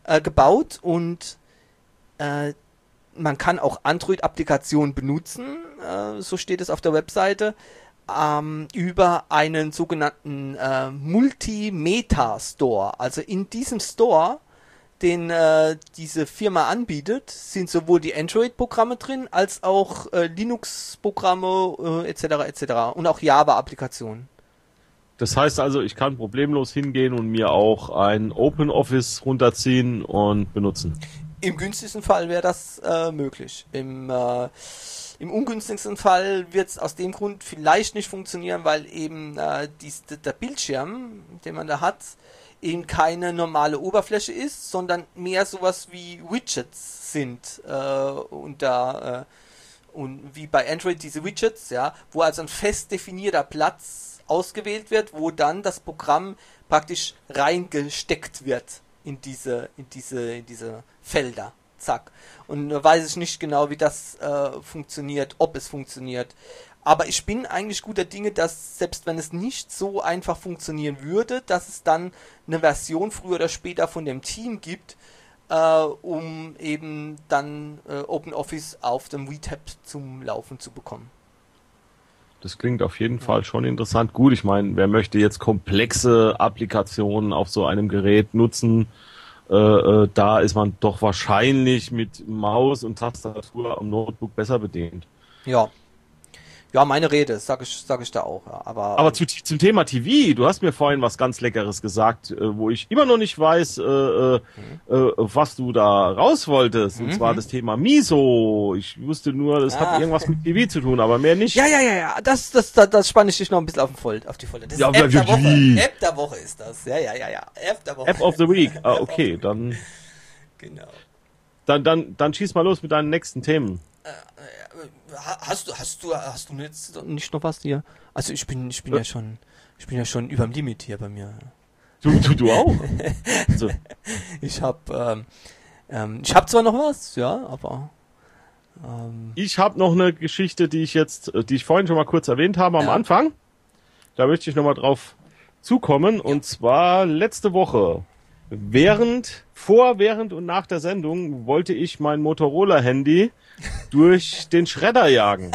äh, gebaut und äh, man kann auch Android-Applikationen benutzen, äh, so steht es auf der Webseite, ähm, über einen sogenannten äh, Multi-Meta-Store. Also in diesem Store, den äh, diese Firma anbietet, sind sowohl die Android-Programme drin, als auch äh, Linux-Programme äh, et cetera et cetera und auch Java-Applikationen. Das heißt also, ich kann problemlos hingehen und mir auch ein OpenOffice runterziehen und benutzen. Im günstigsten Fall wäre das äh, möglich. Im, äh, im ungünstigsten Fall wird es aus dem Grund vielleicht nicht funktionieren, weil eben äh, dies, der Bildschirm, den man da hat, eben keine normale Oberfläche ist, sondern mehr sowas wie Widgets sind. Äh, und da äh, und wie bei Android diese Widgets, ja, wo also ein fest definierter Platz ausgewählt wird, wo dann das Programm praktisch reingesteckt wird in diese, in diese, in diese Felder. Zack. Und da weiß ich nicht genau, wie das äh, funktioniert, ob es funktioniert. Aber ich bin eigentlich guter Dinge, dass selbst wenn es nicht so einfach funktionieren würde, dass es dann eine Version früher oder später von dem Team gibt, äh, um eben dann äh, OpenOffice auf dem WeTab zum Laufen zu bekommen. Das klingt auf jeden ja. Fall schon interessant. Gut, ich meine, wer möchte jetzt komplexe Applikationen auf so einem Gerät nutzen? Äh, äh, da ist man doch wahrscheinlich mit Maus und Tastatur am Notebook besser bedient. Ja. Ja, meine Rede, sag ich, sag ich da auch. Ja. Aber, Aber zu, zum Thema T V, du hast mir vorhin was ganz Leckeres gesagt, äh, wo ich immer noch nicht weiß, äh, äh, mhm. äh, was du da raus wolltest. Mhm. Und zwar das Thema Miso. Ich wusste nur, das ah. hat irgendwas mit T V zu tun, aber mehr nicht. Ja, ja, ja, ja. Das, das, das, das spanne ich dich noch ein bisschen auf, den Voll, auf die Folter. Das ja, ist App der Woche. App der Woche ist das. Ja, ja, ja, ja. App der Woche. App of the Week. Ah, okay, dann. Genau. Dann, dann, dann schieß mal los mit deinen nächsten Themen. Äh, Hast du, hast du, hast du jetzt nicht noch was hier? Also ich bin, ich bin ja, ja schon, ich bin ja schon überm Limit hier bei mir. Du, du, du auch? Also. Ich hab, ähm, ähm, ich hab zwar noch was, ja, aber. Ähm, ich habe noch eine Geschichte, die ich jetzt, die ich vorhin schon mal kurz erwähnt habe am ja. Anfang. Da möchte ich noch mal drauf zukommen. Ja. Und zwar letzte Woche. Während, vor, während und nach der Sendung wollte ich mein Motorola-Handy durch den Schredder jagen.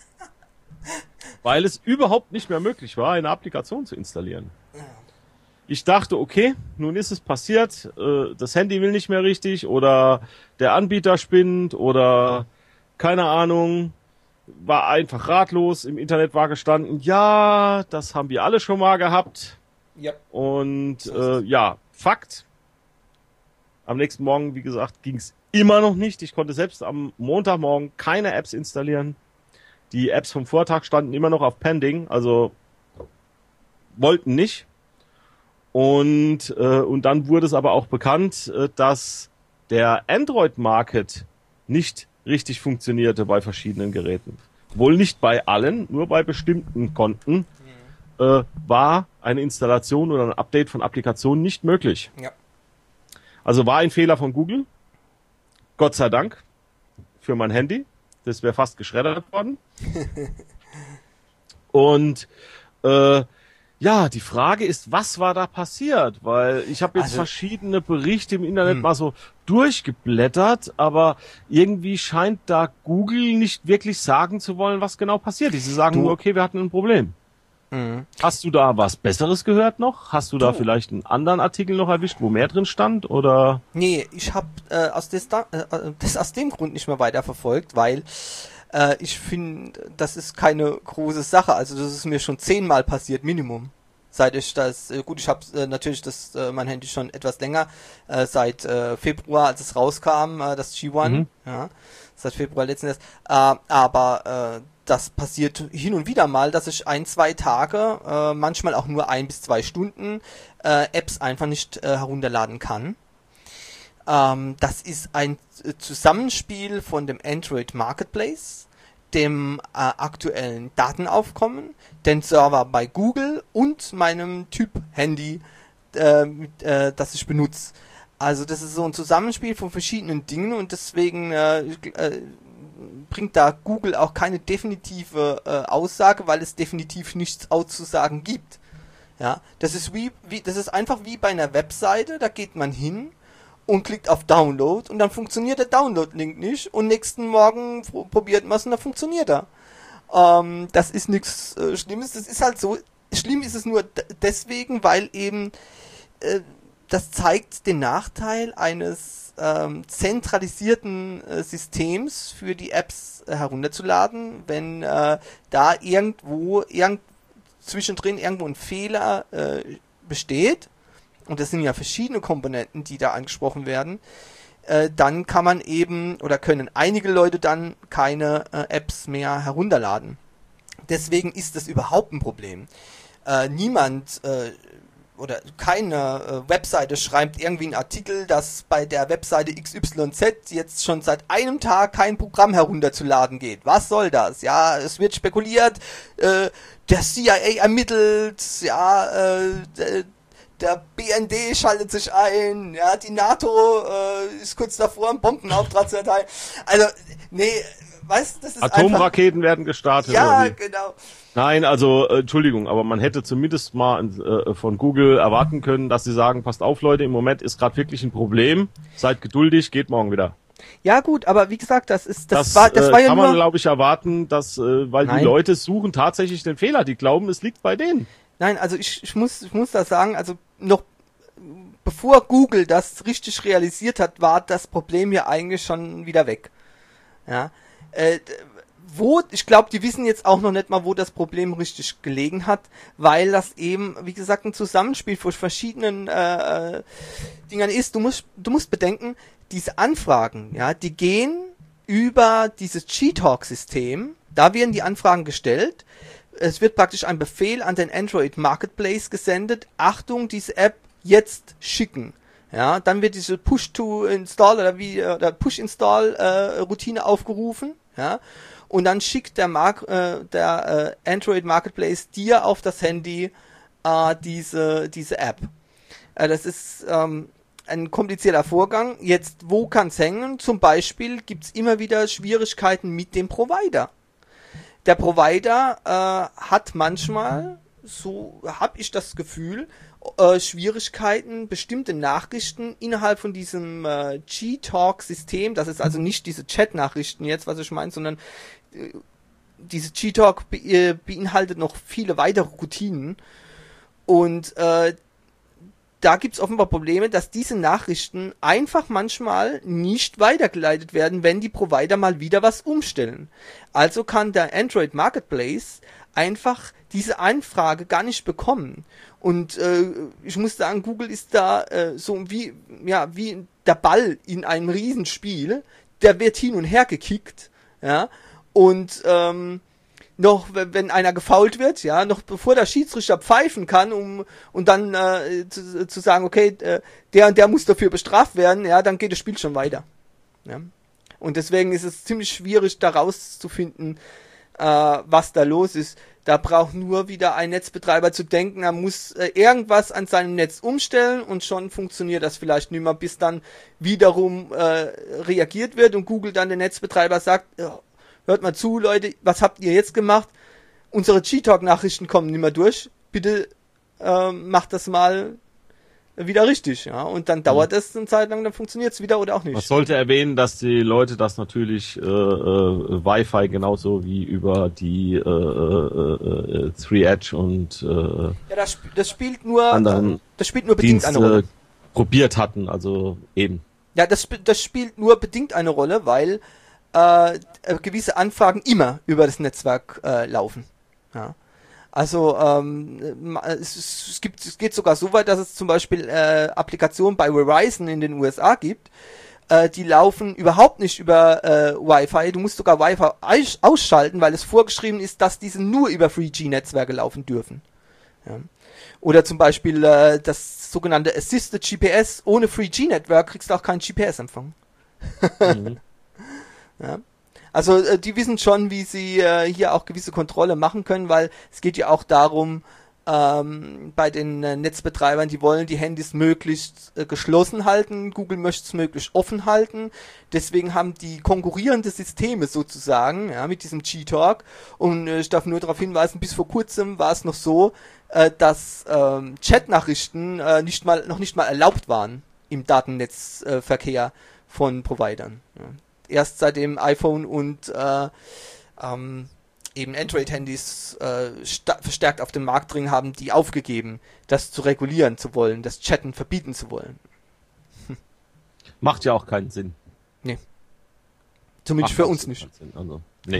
Weil es überhaupt nicht mehr möglich war, eine Applikation zu installieren. Ich dachte, okay, nun ist es passiert, das Handy will nicht mehr richtig oder der Anbieter spinnt oder keine Ahnung, war einfach ratlos. Im Internet war gestanden, ja, das haben wir alle schon mal gehabt. Ja. Und äh, ja, Fakt. Am nächsten Morgen, wie gesagt, ging es immer noch nicht. Ich konnte selbst am Montagmorgen keine Apps installieren. Die Apps vom Vortag standen immer noch auf Pending, also wollten nicht. Und, äh, und dann wurde es aber auch bekannt, äh, dass der Android-Market nicht richtig funktionierte bei verschiedenen Geräten. Wohl nicht bei allen, nur bei bestimmten Konten äh, war eine Installation oder ein Update von Applikationen nicht möglich. Ja. Also war ein Fehler von Google. Gott sei Dank. Für mein Handy. Das wäre fast geschreddert worden. Und äh, ja, die Frage ist, was war da passiert? Weil ich habe jetzt also, verschiedene Berichte im Internet hm. mal so durchgeblättert, aber irgendwie scheint da Google nicht wirklich sagen zu wollen, was genau passiert ist. Sie sagen nur, okay, wir hatten ein Problem. Mhm. Hast du da was Besseres gehört noch? Hast du da du. vielleicht einen anderen Artikel noch erwischt, wo mehr drin stand? Oder? Nee, ich habe äh, aus des da, äh, das aus dem Grund nicht mehr weiterverfolgt, weil äh, ich finde, das ist keine große Sache. Also das ist mir schon zehnmal passiert, Minimum. Seit ich das, äh, gut, ich habe äh, natürlich das äh, mein Handy schon etwas länger, äh, seit äh, Februar, als es rauskam, äh, das G eins, mhm. ja, seit Februar letzten Jahres. Äh, aber äh, das passiert hin und wieder mal, dass ich ein, zwei Tage, äh, manchmal auch nur ein bis zwei Stunden, äh, Apps einfach nicht äh, herunterladen kann. Ähm, das ist ein Zusammenspiel von dem Android Marketplace, dem äh, aktuellen Datenaufkommen, den Server bei Google und meinem Typ-Handy, äh, mit, äh, das ich benutze. Also das ist so ein Zusammenspiel von verschiedenen Dingen und deswegen äh, äh, bringt da Google auch keine definitive äh, Aussage, weil es definitiv nichts auszusagen gibt. Ja, das ist wie, wie, das ist einfach wie bei einer Webseite, da geht man hin und klickt auf Download und dann funktioniert der Download-Link nicht und nächsten Morgen probiert man es und dann funktioniert er. Ähm, das ist nichts äh, Schlimmes, das ist halt so, schlimm ist es nur d- deswegen, weil eben äh, das zeigt den Nachteil eines ähm, zentralisierten äh, Systems für die Apps äh, herunterzuladen, wenn äh, da irgendwo irgend zwischendrin irgendwo ein Fehler äh, besteht, und das sind ja verschiedene Komponenten, die da angesprochen werden, äh, dann kann man eben, oder können einige Leute dann keine äh, Apps mehr herunterladen. Deswegen ist das überhaupt ein Problem. Äh, niemand äh, oder keine äh, Webseite schreibt irgendwie einen Artikel, dass bei der Webseite X Y Z jetzt schon seit einem Tag kein Programm herunterzuladen geht. Was soll das? Ja, es wird spekuliert, äh, der C I A ermittelt, ja, äh, der B N D schaltet sich ein, ja, die NATO äh, ist kurz davor, einen Bombenauftrag zu erteilen. Also, nee, weißt du, das ist Atomraketen einfach, werden gestartet. ja, oder wie? genau. Nein, also äh, Entschuldigung, aber man hätte zumindest mal äh, von Google erwarten können, dass sie sagen, passt auf Leute, im Moment ist gerade wirklich ein Problem, seid geduldig, geht morgen wieder. Ja gut, aber wie gesagt, das ist das, Das, war das äh, war ja kann nur, man, glaube ich, erwarten, dass äh, weil Nein. die Leute suchen tatsächlich den Fehler, die glauben, es liegt bei denen. Nein, also ich, ich muss ich muss da sagen, also noch bevor Google das richtig realisiert hat, war das Problem ja eigentlich schon wieder weg. Ja, äh, wo, ich glaube, die wissen jetzt auch noch nicht mal, wo das Problem richtig gelegen hat, weil das eben, wie gesagt, ein Zusammenspiel von verschiedenen äh, Dingern ist. Du musst, du musst bedenken, diese Anfragen, ja, die gehen über dieses G-Talk-System. Da werden die Anfragen gestellt. Es wird praktisch ein Befehl an den Android Marketplace gesendet. Achtung, diese App jetzt schicken. Ja, dann wird diese Push-to-Install oder wie oder Push-Install-Routine äh, aufgerufen. Ja, und dann schickt der, Mark, äh, der äh, Android Marketplace dir auf das Handy äh, diese diese App. Äh, das ist ähm, ein komplizierter Vorgang. Jetzt, wo kann's hängen? Zum Beispiel gibt's immer wieder Schwierigkeiten mit dem Provider. Der Provider äh, hat manchmal, so habe ich das Gefühl, äh, Schwierigkeiten, bestimmte Nachrichten innerhalb von diesem äh, G-Talk-System, das ist also nicht diese Chat-Nachrichten jetzt, was ich meine, sondern äh, diese G-Talk be äh, beinhaltet noch viele weitere Routinen und äh, da gibt's offenbar Probleme, dass diese Nachrichten einfach manchmal nicht weitergeleitet werden, wenn die Provider mal wieder was umstellen. Also kann der Android Marketplace einfach diese Anfrage gar nicht bekommen. Und äh, ich muss sagen, Google ist da äh, so wie ja wie der Ball in einem Riesenspiel, der wird hin und her gekickt, ja, und ähm, noch, wenn einer gefoult wird, ja, noch bevor der Schiedsrichter pfeifen kann, um und dann äh, zu, zu sagen, okay, äh, der und der muss dafür bestraft werden, ja, dann geht das Spiel schon weiter. Ja. Und deswegen ist es ziemlich schwierig, da rauszufinden, äh, was da los ist. Da braucht nur wieder ein Netzbetreiber zu denken, er muss äh, irgendwas an seinem Netz umstellen und schon funktioniert das vielleicht nicht mehr, bis dann wiederum äh, reagiert wird und Google dann den Netzbetreiber sagt, ja, hört mal zu, Leute, was habt ihr jetzt gemacht? Unsere G-Talk-Nachrichten kommen nicht mehr durch. Bitte ähm, macht das mal wieder richtig, ja. Und dann dauert es mhm. eine Zeit lang, dann funktioniert es wieder oder auch nicht. Man sollte erwähnen, dass die Leute das natürlich äh, äh, Wi-Fi genauso wie über die äh, äh, äh, Three Edge und äh, ja, das, das spielt nur anderen das spielt nur bedingt Dienste eine Rolle. Probiert hatten, also eben. Ja, das das spielt nur bedingt eine Rolle, weil äh, gewisse Anfragen immer über das Netzwerk äh, laufen. Ja. Also ähm, es, es gibt es geht sogar so weit, dass es zum Beispiel äh, Applikationen bei Verizon in den U S A gibt, äh, die laufen überhaupt nicht über äh, Wi-Fi. Du musst sogar Wi-Fi aus- ausschalten, weil es vorgeschrieben ist, dass diese nur über drei G Netzwerke laufen dürfen. Ja. Oder zum Beispiel äh, das sogenannte Assisted G P S. Ohne drei G Netzwerk kriegst du auch keinen G P S-Empfang. Mhm. Ja. Also äh, die wissen schon, wie sie äh, hier auch gewisse Kontrolle machen können, weil es geht ja auch darum, ähm, bei den äh, Netzbetreibern, die wollen die Handys möglichst äh, geschlossen halten, Google möchte es möglichst offen halten, deswegen haben die konkurrierende Systeme sozusagen, ja, mit diesem G-Talk, und äh, ich darf nur darauf hinweisen, bis vor kurzem war es noch so, äh, dass ähm, Chatnachrichten äh, nicht mal noch nicht mal erlaubt waren im Datennetzverkehr von Providern. Ja. Erst seitdem iPhone und äh, ähm, eben Android-Handys äh, verstärkt auf den Markt dringen, haben die aufgegeben, das zu regulieren zu wollen, das Chatten verbieten zu wollen. Hm. Macht ja auch keinen Sinn. Nee. Zumindest Macht für uns nicht. Sinn, also, nee.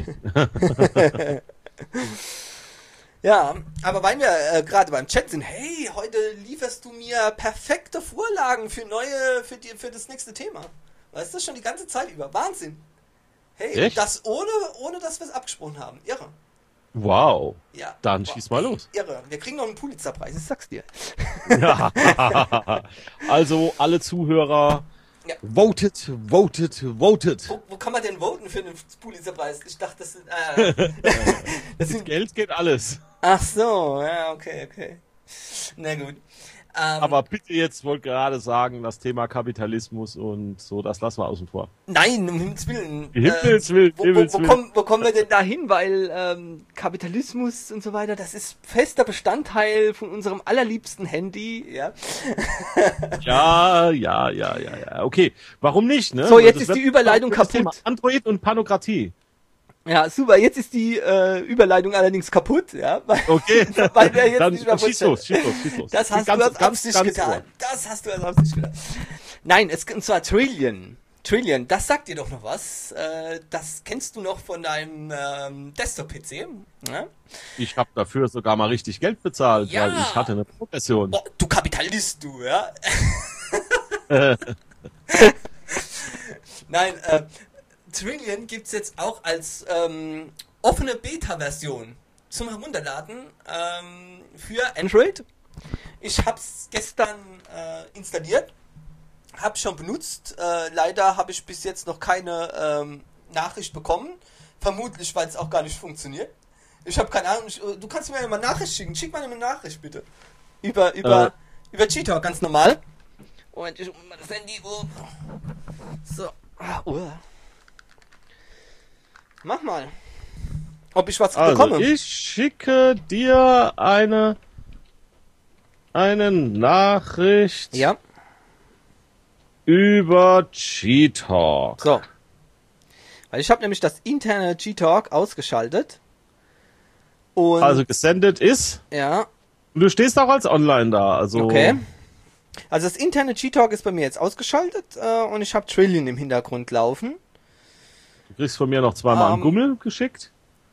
Ja, aber weil wir äh, gerade beim Chat sind, hey, heute lieferst du mir perfekte Vorlagen für neue, für die, für das nächste Thema. Weißt du, schon die ganze Zeit über. Wahnsinn. Hey, Echt? das ohne, ohne dass wir es abgesprochen haben. Irre. Wow. Ja. Dann wow. schieß mal los. Irre. Wir kriegen noch einen Pulitzerpreis, ich sag's dir. Ja. Also, alle Zuhörer, ja. votet, votet, votet. Wo, wo kann man denn voten für den Pulitzerpreis? Ich dachte, das sind... Äh, das sind Geld geht alles. Ach so, ja, okay, okay. Na gut. Ähm, Aber bitte jetzt, wollte gerade sagen, das Thema Kapitalismus und so, das lassen wir außen vor. Nein, um Himmels Willen. Himmels Willen, äh, wo, Himmels wo, wo, kommen, wo kommen wir denn da hin? Weil ähm, Kapitalismus und so weiter, das ist fester Bestandteil von unserem allerliebsten Handy. Ja, ja, ja, ja, ja, ja. Okay, warum nicht? Ne? So, jetzt ist die Überleitung kaputt. Android und Panokratie. Ja, super. Jetzt ist die äh, Überleitung allerdings kaputt, ja. Weil, okay, weil wir jetzt dann nicht mehr schieß los, schieß los, schieß los. Das hast ganz, du als Absicht getan. Vor. Das hast du als Absicht getan. Nein, es und zwar Trillion. Trillion, das sagt dir doch noch was. Äh, das kennst du noch von deinem ähm, Desktop-P C. Ja? Ich habe dafür sogar mal richtig Geld bezahlt, ja. weil ich hatte eine Progression. Boah, du Kapitalist, du, ja. Nein, äh, Trillion gibt's jetzt auch als ähm, offene Beta-Version zum Herunterladen ähm, für Android. Ich hab's gestern äh, installiert, hab's schon benutzt. Äh, leider habe ich bis jetzt noch keine ähm, Nachricht bekommen. Vermutlich, weil es auch gar nicht funktioniert. Ich habe keine Ahnung. Ich, du kannst mir mal eine Nachricht schicken. Schick mal eine Nachricht bitte. Über über äh. über G-Talk ganz normal. Und ich mal das Handy. Oh. So. Oh. Mach mal. Ob ich was also, bekomme. Ich schicke dir eine eine Nachricht ja. über G-Talk. So. Weil ich habe nämlich das interne G-Talk ausgeschaltet. Und also gesendet ist. Ja. Und du stehst auch als online da. Also okay. Also das interne G-Talk ist bei mir jetzt ausgeschaltet äh, und ich habe Trillion im Hintergrund laufen. Du kriegst von mir noch zweimal um, einen Gummel geschickt.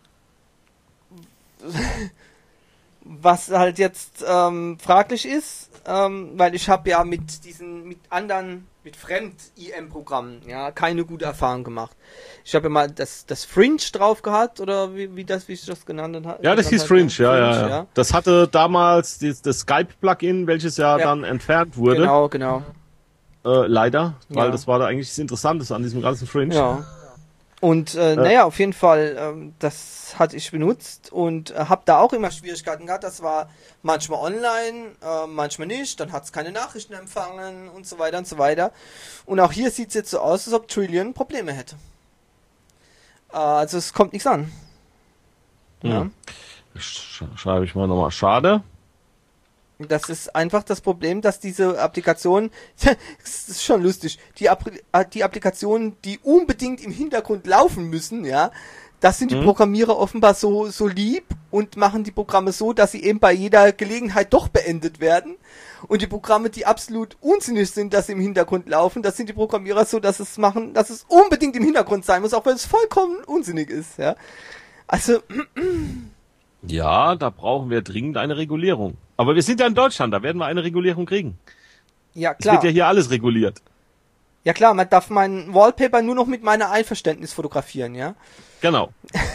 Was halt jetzt ähm, fraglich ist, ähm, weil ich habe ja mit diesen, mit anderen, mit Fremd-I M-Programmen, ja, keine gute Erfahrung gemacht. Ich habe ja mal das, das Fringe drauf gehabt, oder wie, wie das, wie ich das genannt habe. Ja, das hieß Fringe, ja, Fringe ja, ja, ja. Das hatte damals die, das Skype-Plugin, welches ja, ja dann entfernt wurde. Genau, genau. Äh, leider, weil ja. das war da eigentlich das Interessante an diesem ganzen Fringe. Ja. Und äh, äh. naja, auf jeden Fall, ähm, das hatte ich benutzt und äh, habe da auch immer Schwierigkeiten gehabt. Das war manchmal online, äh, manchmal nicht. Dann hat es keine Nachrichten empfangen und so weiter und so weiter. Und auch hier sieht es jetzt so aus, als ob Trillion Probleme hätte. Äh, also es kommt nichts an. Hm. Ja. Sch schreibe ich mal nochmal. Schade. Das ist einfach das Problem, dass diese Applikationen, das ist schon lustig, die, die Applikationen, die unbedingt im Hintergrund laufen müssen, ja, das sind die mhm. Programmierer offenbar so, so lieb und machen die Programme so, dass sie eben bei jeder Gelegenheit doch beendet werden. Und die Programme, die absolut unsinnig sind, dass sie im Hintergrund laufen, das sind die Programmierer so, dass es machen, dass es unbedingt im Hintergrund sein muss, auch wenn es vollkommen unsinnig ist, ja. Also, ja, da brauchen wir dringend eine Regulierung. Aber wir sind ja in Deutschland, da werden wir eine Regulierung kriegen. Ja, klar. Es wird ja hier alles reguliert. Ja klar, man darf mein Wallpaper nur noch mit meiner Einverständnis fotografieren, ja? Genau.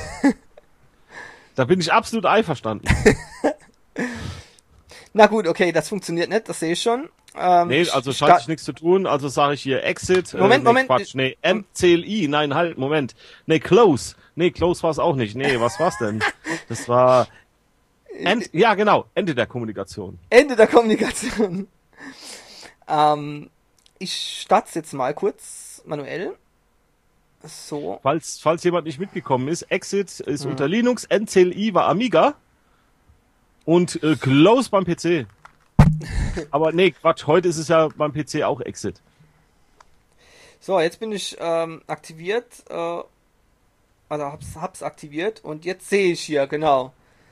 Da bin ich absolut einverstanden. Na gut, okay, das funktioniert nicht, das sehe ich schon. Ähm, nee, also scheint sich nichts zu tun, also sage ich hier Exit. Moment, äh, nee, Moment. Quatsch, nee, M C L I, nein, halt, Moment. Nee, Close. Nee, Close war es auch nicht. Nee, was war's denn? Das war... End, ja, genau, Ende der Kommunikation. Ende der Kommunikation. ähm, ich starte jetzt mal kurz manuell. So. Falls, falls jemand nicht mitgekommen ist, Exit ist hm. unter Linux, N C L I war Amiga und äh, Close beim P C. Aber nee, Quatsch, heute ist es ja beim P C auch Exit. So, jetzt bin ich ähm, aktiviert, äh, also hab's, hab's aktiviert und jetzt sehe ich hier, genau.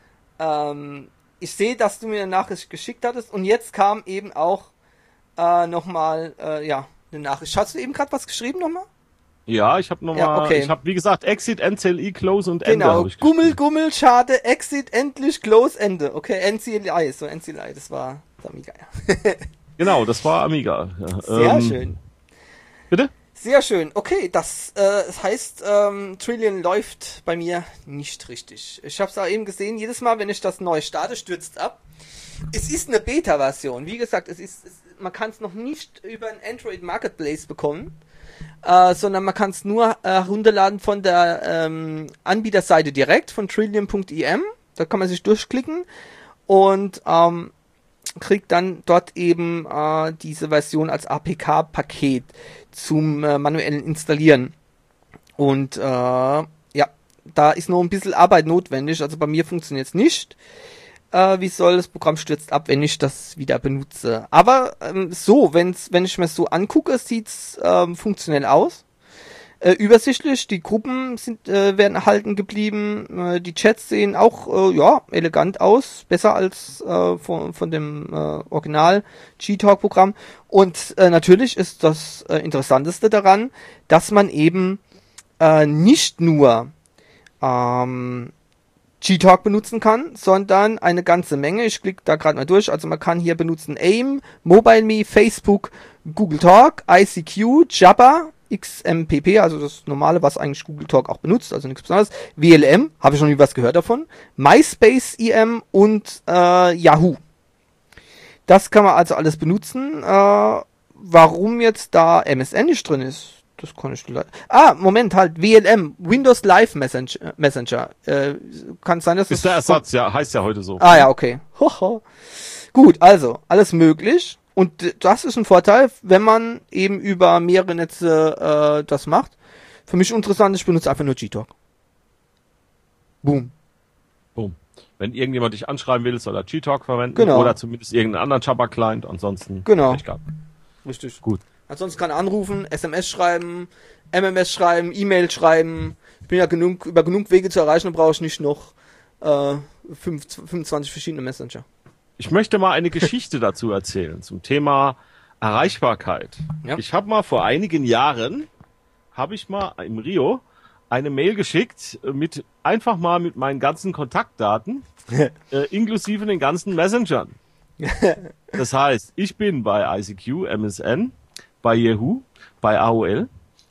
Ähm, ich sehe, dass du mir eine Nachricht geschickt hattest und jetzt kam eben auch äh, nochmal, äh, ja, eine Nachricht. Hast du eben gerade was geschrieben nochmal? Ja, ich habe nochmal, Ja, okay. ich habe wie gesagt Exit, N C L I, Close und Ende. Genau, Gummel, Gummel, schade, Exit, endlich, Close, Ende. Okay, N C L I, so N C L I, das war das Amiga, ja. Genau, das war Amiga. Ja, Sehr ähm, schön. Bitte? Sehr schön. Okay, das, äh, das heißt, ähm, Trillion läuft bei mir nicht richtig. Ich habe es auch eben gesehen, jedes Mal, wenn ich das neu starte, stürzt ab. Es ist eine Beta-Version. Wie gesagt, es ist, es, man kann es noch nicht über ein Android Marketplace bekommen, äh, sondern man kann es nur äh, herunterladen von der ähm, Anbieterseite direkt, von trillion punkt i m. Da kann man sich durchklicken und ähm, kriegt dann dort eben äh, diese Version als A P K-Paket zum äh, manuellen Installieren. Und äh, ja, da ist noch ein bisschen Arbeit notwendig. Also bei mir funktioniert es nicht. Äh, wie soll das Programm stürzt ab, wenn ich das wieder benutze? Aber ähm, so, wenn's, wenn ich mir es so angucke, sieht es ähm, funktionell aus. Äh, übersichtlich, die Gruppen sind äh, werden erhalten geblieben, äh, die Chats sehen auch äh, ja elegant aus, besser als äh, von, von dem äh, Original G-Talk-Programm. Und äh, natürlich ist das äh, Interessanteste daran, dass man eben äh, nicht nur ähm, G-Talk benutzen kann, sondern eine ganze Menge. Ich klicke da gerade mal durch. Also man kann hier benutzen AIM, MobileMe, Facebook, Google Talk, I C Q, Jabber, X M P P, also das normale, was eigentlich Google Talk auch benutzt, also nichts Besonderes. W L M, habe ich noch nie was gehört davon. MySpace I M und äh, Yahoo. Das kann man also alles benutzen. Äh, warum jetzt da M S N nicht drin ist, das kann ich leider. Ah, Moment, halt, W L M, Windows Live Messenger. Messenger. Äh, kann sein, dass ist der Ersatz, ja, heißt ja heute so. Ah ja, okay. Hoho. Gut, also, alles möglich. Und das ist ein Vorteil, wenn man eben über mehrere Netze äh, das macht. Für mich interessant, ich benutze einfach nur G-Talk. Boom. Boom. Wenn irgendjemand dich anschreiben will, soll er G-Talk verwenden. Genau. Oder zumindest irgendeinen anderen Jabber-Client. Ansonsten. Genau. Egal. Richtig. Gut. Ansonsten kann er anrufen, S M S schreiben, M M S schreiben, E-Mail schreiben. Ich bin ja genug, über genug Wege zu erreichen, dann brauche ich nicht noch äh, fünfundzwanzig verschiedene Messenger. Ich möchte mal eine Geschichte dazu erzählen, zum Thema Erreichbarkeit. Ja. Ich habe mal vor einigen Jahren, habe ich mal im Rio eine Mail geschickt, mit einfach mal mit meinen ganzen Kontaktdaten, äh, inklusive den ganzen Messengern. Das heißt, ich bin bei I C Q, M S N, bei Yahoo, bei A O L.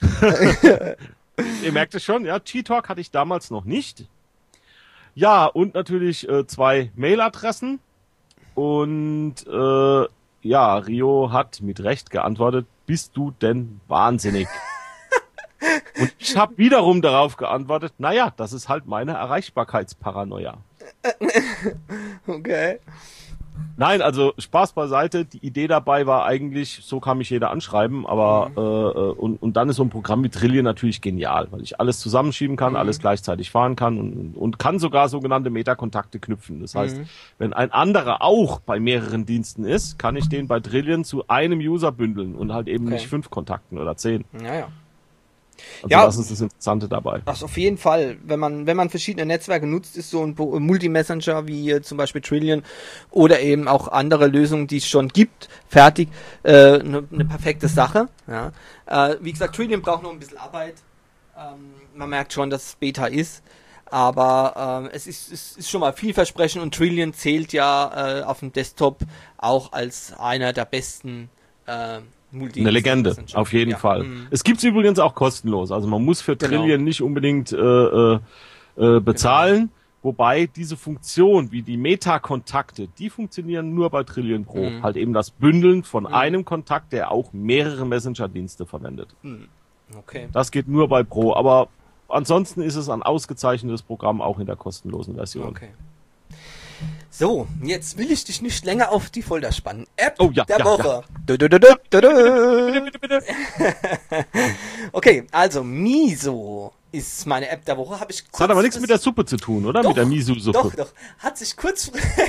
Ihr merkt es schon, ja, G-Talk hatte ich damals noch nicht. Ja, und natürlich äh, zwei Mailadressen. Und äh, ja, Rio hat mit Recht geantwortet, bist du denn wahnsinnig? Und ich habe wiederum darauf geantwortet, naja, das ist halt meine Erreichbarkeitsparanoia. Okay. Nein, also Spaß beiseite, die Idee dabei war eigentlich, so kann mich jeder anschreiben, aber mhm. äh, und, und dann ist so ein Programm wie Trillion natürlich genial, weil ich alles zusammenschieben kann, mhm. alles gleichzeitig fahren kann und, und kann sogar sogenannte Metakontakte knüpfen. Das heißt, mhm. wenn ein anderer auch bei mehreren Diensten ist, kann ich den bei Trillion zu einem User bündeln und halt eben okay. nicht fünf Kontakten oder zehn. Naja. Also ja, das ist das Interessante dabei. Das auf jeden Fall. Wenn man, wenn man verschiedene Netzwerke nutzt, ist so ein Multi-Messenger wie äh, zum Beispiel Trillion oder eben auch andere Lösungen, die es schon gibt, fertig, eine äh, ne, ne perfekte Sache. Ja. Äh, wie gesagt, Trillion braucht noch ein bisschen Arbeit. Ähm, man merkt schon, dass es Beta ist. Aber äh, es, ist, es ist schon mal vielversprechend und Trillion zählt ja äh, auf dem Desktop auch als einer der besten äh, Eine Legende, auf jeden ja. Fall. Mhm. Es gibt's übrigens auch kostenlos. Also man muss für genau. Trillion nicht unbedingt äh, äh, bezahlen. Genau. Wobei diese Funktion, wie die Meta-Kontakte, die funktionieren nur bei Trillion Pro. Mhm. Halt eben das Bündeln von mhm. einem Kontakt, der auch mehrere Messenger-Dienste verwendet. Mhm. Okay. Das geht nur bei Pro. Aber ansonsten ist es ein ausgezeichnetes Programm, auch in der kostenlosen Version. Okay. So, jetzt will ich dich nicht länger auf die Folter spannen. App oh, ja, der ja, Woche. Ja. Du, du, du, du, du, du. Bitte, bitte, bitte. Okay, also Miso ist meine App der Woche. Hab ich das hat aber nichts mit der Suppe zu tun, oder? Doch, mit der Miso-Suppe. Doch, doch. Hat sich kurz,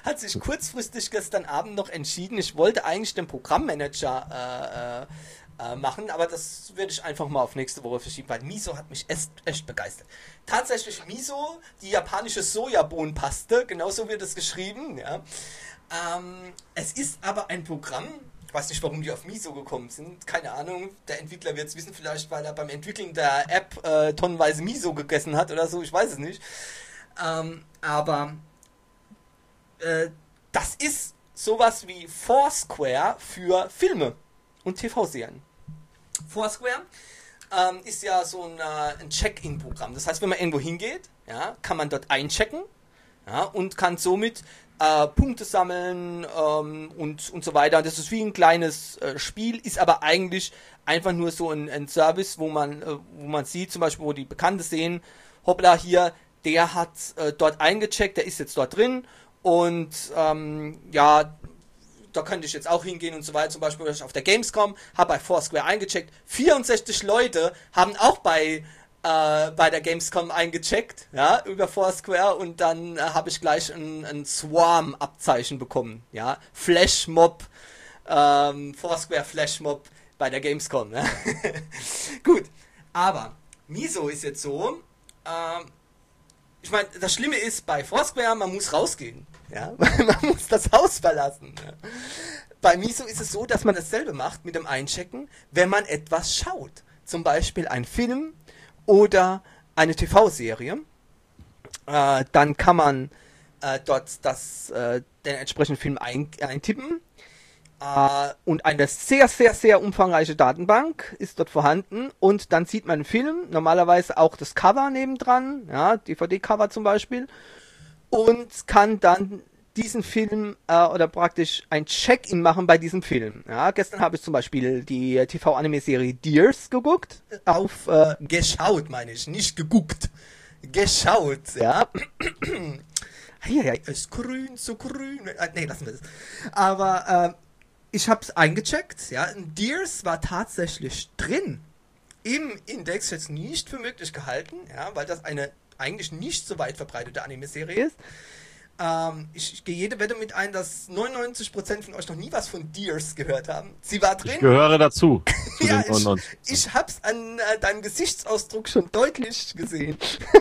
hat sich kurzfristig gestern Abend noch entschieden, ich wollte eigentlich den Programmmanager äh, äh, machen, aber das werde ich einfach mal auf nächste Woche verschieben, weil Miso hat mich echt, echt begeistert. Tatsächlich Miso, die japanische Sojabohnenpaste, genauso wird es geschrieben, ja. Ähm, es ist aber ein Programm, ich weiß nicht, warum die auf Miso gekommen sind, keine Ahnung, der Entwickler wird es wissen, vielleicht weil er beim Entwickeln der App äh, tonnenweise Miso gegessen hat oder so, ich weiß es nicht. Ähm, aber äh, das ist sowas wie Foursquare für Filme und T V-Serien. Foursquare ähm, ist ja so ein, äh, ein Check-in-Programm. Das heißt, wenn man irgendwo hingeht, ja, kann man dort einchecken, ja, und kann somit äh, Punkte sammeln ähm, und, und so weiter. Das ist wie ein kleines äh, Spiel, ist aber eigentlich einfach nur so ein, ein Service, wo man, äh, wo man sieht, zum Beispiel, wo die Bekannte sehen, hoppla, hier, der hat äh, dort eingecheckt, der ist jetzt dort drin und ähm, ja, da könnte ich jetzt auch hingehen und so weiter. Zum Beispiel auf der Gamescom, habe bei Foursquare eingecheckt. vierundsechzig Leute haben auch bei äh, bei der Gamescom eingecheckt, ja, über Foursquare und dann äh, habe ich gleich ein, ein Swarm-Abzeichen bekommen, ja, Flashmob, ähm, Foursquare Flashmob bei der Gamescom, ja. Gut, aber Miso ist jetzt so, ähm, ich meine, das Schlimme ist bei Foursquare, man muss rausgehen. Ja? Man muss das Haus verlassen. Ja? Bei Miso ist es so, dass man dasselbe macht mit dem Einchecken, wenn man etwas schaut. Zum Beispiel ein Film oder eine T V-Serie. Äh, dann kann man äh, dort das, äh, den entsprechenden Film ein, eintippen. Uh, und eine sehr, sehr, sehr umfangreiche Datenbank ist dort vorhanden und dann sieht man einen Film, normalerweise auch das Cover nebendran, ja, D V D-Cover zum Beispiel, und kann dann diesen Film äh, oder praktisch ein Check-in machen bei diesem Film. Ja, gestern habe ich zum Beispiel die T V-Anime-Serie Deers geguckt, auf äh, geschaut meine ich, nicht geguckt, geschaut, ja. Ja, ja, ist grün, so grün, äh, nee, lassen wir das. Aber, äh, ich habe es eingecheckt, ja, Deers war tatsächlich drin im Index, jetzt nicht für möglich gehalten, ja, weil das eine eigentlich nicht so weit verbreitete Anime-Serie ist. Ähm, ich, ich gehe jede Wette mit ein, dass neunundneunzig Prozent von euch noch nie was von Deers gehört haben. Sie war drin. Ich gehöre dazu. Zu ja, den neunundneunzig. Ich, ich hab's an äh, deinem Gesichtsausdruck schon deutlich gesehen.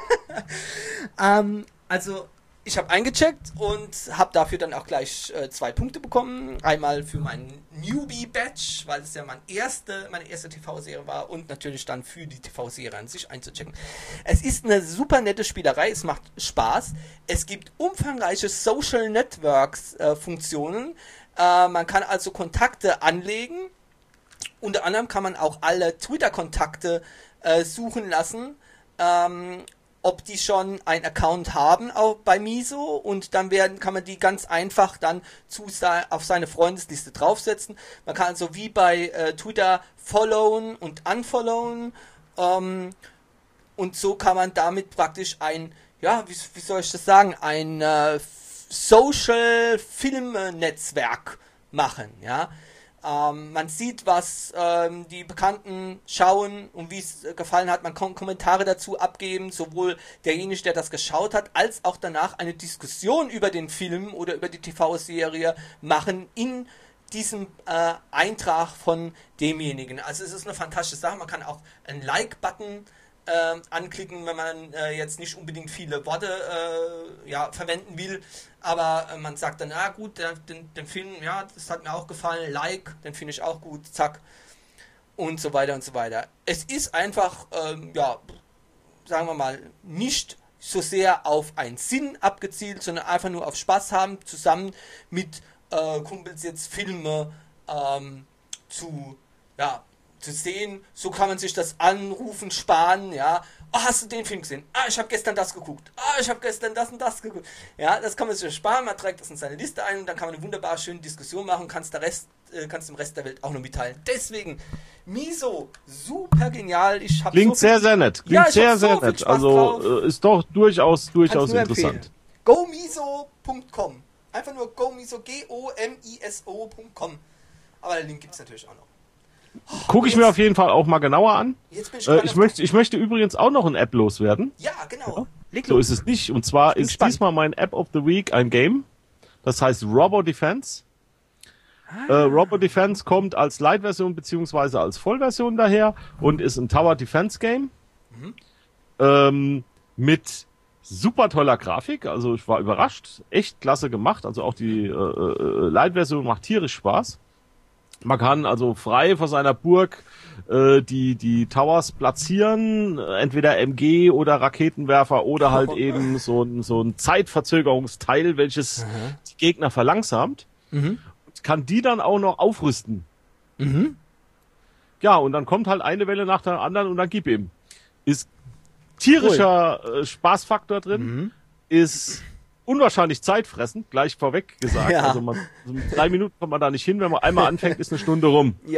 ähm, also, ich habe eingecheckt und habe dafür dann auch gleich äh, zwei Punkte bekommen. Einmal für meinen Newbie-Badge, weil es ja mein erste, meine erste T V-Serie war und natürlich dann für die T V-Serie an sich einzuchecken. Es ist eine super nette Spielerei, es macht Spaß. Es gibt umfangreiche Social Networks-Funktionen. Äh, äh, man kann also Kontakte anlegen. Unter anderem kann man auch alle Twitter-Kontakte äh, suchen lassen. Ähm, ob die schon einen Account haben auch bei Miso und dann werden, kann man die ganz einfach dann zu, auf seine Freundesliste draufsetzen. Man kann also wie bei äh, Twitter followen und unfollowen ähm, und so kann man damit praktisch ein, ja, wie, wie soll ich das sagen, ein äh, Social-Film-Netzwerk machen, ja. Ähm, man sieht, was ähm, die Bekannten schauen und wie es äh, gefallen hat. Man kann Kommentare dazu abgeben, sowohl derjenige, der das geschaut hat, als auch danach eine Diskussion über den Film oder über die T V-Serie machen in diesem äh, Eintrag von demjenigen. Also es ist eine fantastische Sache. Man kann auch einen Like-Button äh, anklicken, wenn man äh, jetzt nicht unbedingt viele Worte äh, ja, verwenden will. Aber äh, man sagt dann, ah gut, der, den, den Film, ja, das hat mir auch gefallen, Like, den finde ich auch gut, zack. Und so weiter und so weiter. Es ist einfach, ähm, ja, sagen wir mal, nicht so sehr auf einen Sinn abgezielt, sondern einfach nur auf Spaß haben, zusammen mit äh, Kumpels jetzt Filme ähm, zu, ja, zu sehen. So kann man sich das Anrufen sparen, ja. Oh, hast du den Film gesehen? Ah, ich habe gestern das geguckt. Ah, ich habe gestern das und das geguckt. Ja, das kann man sich sparen, man trägt das in seine Liste ein und dann kann man eine wunderbar schöne Diskussion machen und kannst, der Rest, äh, kannst dem Rest der Welt auch noch mitteilen. Deswegen, Miso, super genial. Ich hab Klingt so sehr, sehr nett. Klingt ja, sehr, so sehr nett. Also äh, ist doch durchaus, durchaus interessant. go miso punkt com. Einfach nur gomiso, G O M I S O punkt com. Aber den Link gibt es natürlich auch noch. Gucke ich mir auf jeden Fall auch mal genauer an. Jetzt bin ich äh, ich, möchte, ich möchte übrigens auch noch ein App loswerden. Ja, genau. Ja, so ist es nicht. Und zwar ist gespannt. diesmal mein App of the Week ein Game. Das heißt Robo Defense. Ah. Äh, Robo Defense kommt als Light-Version beziehungsweise als Vollversion daher und ist ein Tower Defense Game. Mhm. Ähm, mit super toller Grafik. Also ich war überrascht. Echt klasse gemacht. Also auch die äh, äh, Light-Version macht tierisch Spaß. Man kann also frei vor seiner Burg äh, die die Towers platzieren, entweder M G oder Raketenwerfer oder halt eben so ein so ein Zeitverzögerungsteil, welches Aha. die Gegner verlangsamt. Mhm. Und kann die dann auch noch aufrüsten. Mhm. Ja, und dann kommt halt eine Welle nach der anderen und dann gib ihm. Ist tierischer cool. äh, Spaßfaktor drin, mhm. ist unwahrscheinlich zeitfressend, gleich vorweg gesagt. Ja. Also, man, also mit drei Minuten kommt man da nicht hin, wenn man einmal anfängt, ist eine Stunde rum. Yep.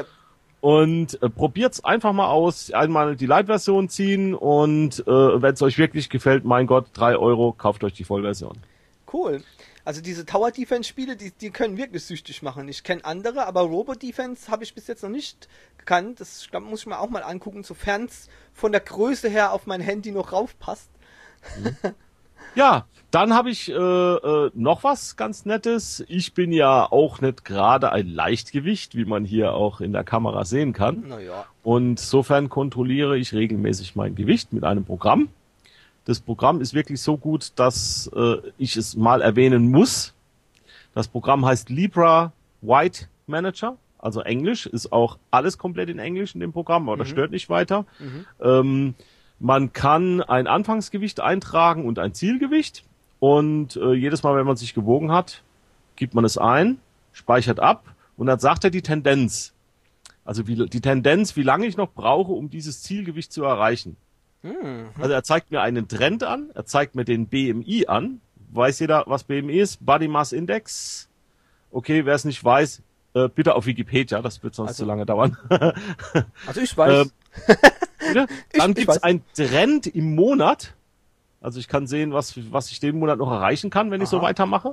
Und äh, probiert's einfach mal aus, einmal die Light-Version ziehen und äh, wenn es euch wirklich gefällt, mein Gott, drei Euro, kauft euch die Vollversion. Cool. Also diese Tower-Defense-Spiele, die, die können wirklich süchtig machen. Ich kenne andere, aber Robo-Defense habe ich bis jetzt noch nicht gekannt. Das glaub, muss ich mir auch mal angucken, sofern es von der Größe her auf mein Handy noch raufpasst. Mhm. Ja, dann habe ich äh, äh, noch was ganz Nettes. Ich bin ja auch nicht gerade ein Leichtgewicht, wie man hier auch in der Kamera sehen kann. Na ja. Und insofern kontrolliere ich regelmäßig mein Gewicht mit einem Programm. Das Programm ist wirklich so gut, dass äh, ich es mal erwähnen muss. Das Programm heißt Libra Weight Manager, also Englisch, ist auch alles komplett in Englisch in dem Programm, aber mhm. das stört nicht weiter. Mhm. Ähm, Man kann ein Anfangsgewicht eintragen und ein Zielgewicht und äh, jedes Mal, wenn man sich gewogen hat, gibt man es ein, speichert ab und dann sagt er die Tendenz. Also wie, die Tendenz, wie lange ich noch brauche, um dieses Zielgewicht zu erreichen. Mhm. Also er zeigt mir einen Trend an, er zeigt mir den B M I an. Weiß jeder, was B M I ist? Body Mass Index. Okay, wer es nicht weiß, äh, bitte auf Wikipedia, das wird sonst also, zu lange dauern. Also ich weiß. ähm, Dann gibt es einen Trend im Monat. Also ich kann sehen, was, was ich den Monat noch erreichen kann, wenn Aha. ich so weitermache.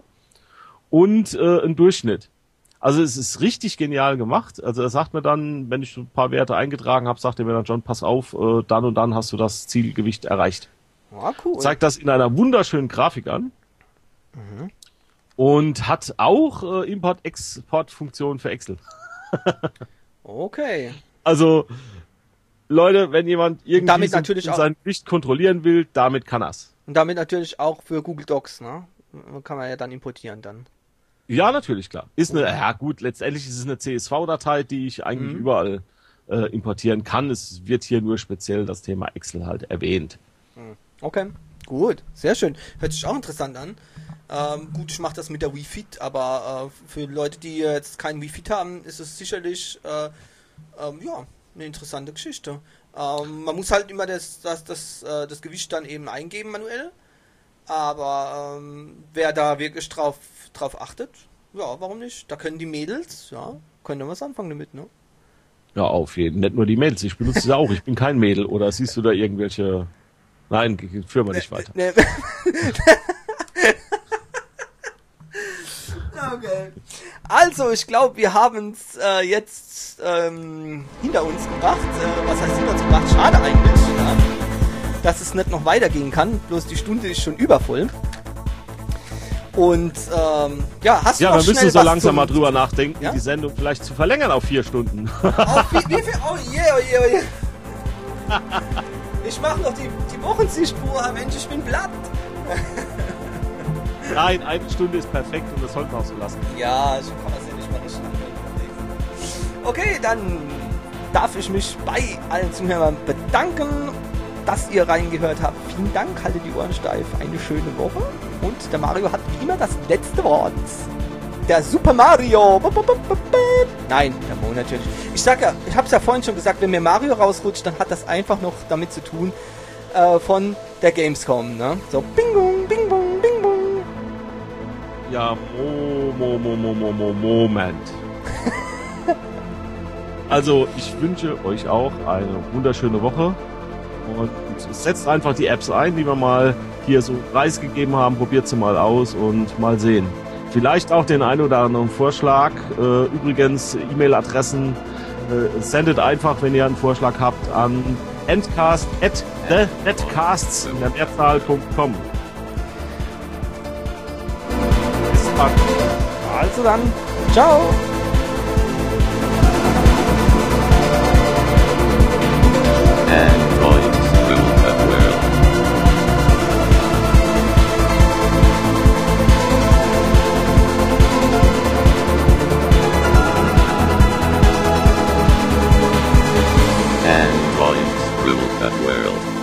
Und äh, ein Durchschnitt. Also es ist richtig genial gemacht. Also er sagt mir dann, wenn ich ein paar Werte eingetragen habe, sagt er mir dann schon, pass auf, äh, dann und dann hast du das Zielgewicht erreicht. Ah, cool. Zeigt das in einer wunderschönen Grafik an. Mhm. Und hat auch äh, Import-Export-Funktion für Excel. Okay. Also Leute, wenn jemand irgendwie damit so natürlich sein Gewicht kontrollieren will, damit kann er's. Und damit natürlich auch für Google Docs, ne? Kann man ja dann importieren dann. Ja, natürlich, klar. Ist eine, ja gut, letztendlich ist es eine C S V-Datei, die ich eigentlich mhm. überall äh, importieren kann. Es wird hier nur speziell das Thema Excel halt erwähnt. Okay, gut, sehr schön. Hört sich auch interessant an. Ähm, gut, ich mache das mit der Wii Fit, aber äh, für Leute, die jetzt keinen Wii Fit haben, ist es sicherlich äh, ähm, ja, eine interessante Geschichte. Ähm, man muss halt immer das, das, das, äh, das Gewicht dann eben eingeben manuell. Aber ähm, wer da wirklich drauf, drauf achtet, ja, warum nicht? Da können die Mädels, ja, können da was anfangen damit, ne? Ja, auf jeden Fall. Nicht nur die Mädels, ich benutze sie auch. Ich bin kein Mädel. Oder siehst du da irgendwelche... Nein, führen wir nicht weiter. Nee, nee. Okay. Also, ich glaube, wir haben es äh, jetzt ähm, hinter uns gebracht. Äh, was heißt hinter uns gebracht? Schade eigentlich, ja, dass es nicht noch weitergehen kann. Bloß die Stunde ist schon übervoll. Und ähm, ja, hast du ja, noch wir müssen so langsam mal drüber nachdenken, ja? die Sendung vielleicht zu verlängern auf vier Stunden. Auf wie, wie viel? Oh je, oh je, oh je. Ich mach noch die, die Wochensichtspur, Mensch, ich bin platt. Nein, eine Stunde ist perfekt und das sollten wir auch so lassen. Ja, so kann man es ja nicht mal richtig anwenden. Okay, dann darf ich mich bei allen Zuhörern bedanken, dass ihr reingehört habt. Vielen Dank, haltet die Ohren steif, eine schöne Woche. Und der Mario hat wie immer das letzte Wort. Der Super Mario. Nein, der Mo natürlich. Ich sag ja, ich hab's ja vorhin schon gesagt, wenn mir Mario rausrutscht, dann hat das einfach noch damit zu tun äh, von der Gamescom, ne? So, bing bong, bing bong, bing bong. Ja, mo, mo, mo, mo, mo, mo, Moment. Also, ich wünsche euch auch eine wunderschöne Woche und setzt einfach die Apps ein, die wir mal hier so preisgegeben haben, probiert sie mal aus und mal sehen. Vielleicht auch den einen oder anderen Vorschlag. Äh, übrigens, E-Mail-Adressen äh, sendet einfach, wenn ihr einen Vorschlag habt, an endcast at the netcasts in der Mehrzahl punkt com. Bis dann. Also dann, ciao! Androids rule the world. Androids rule the world.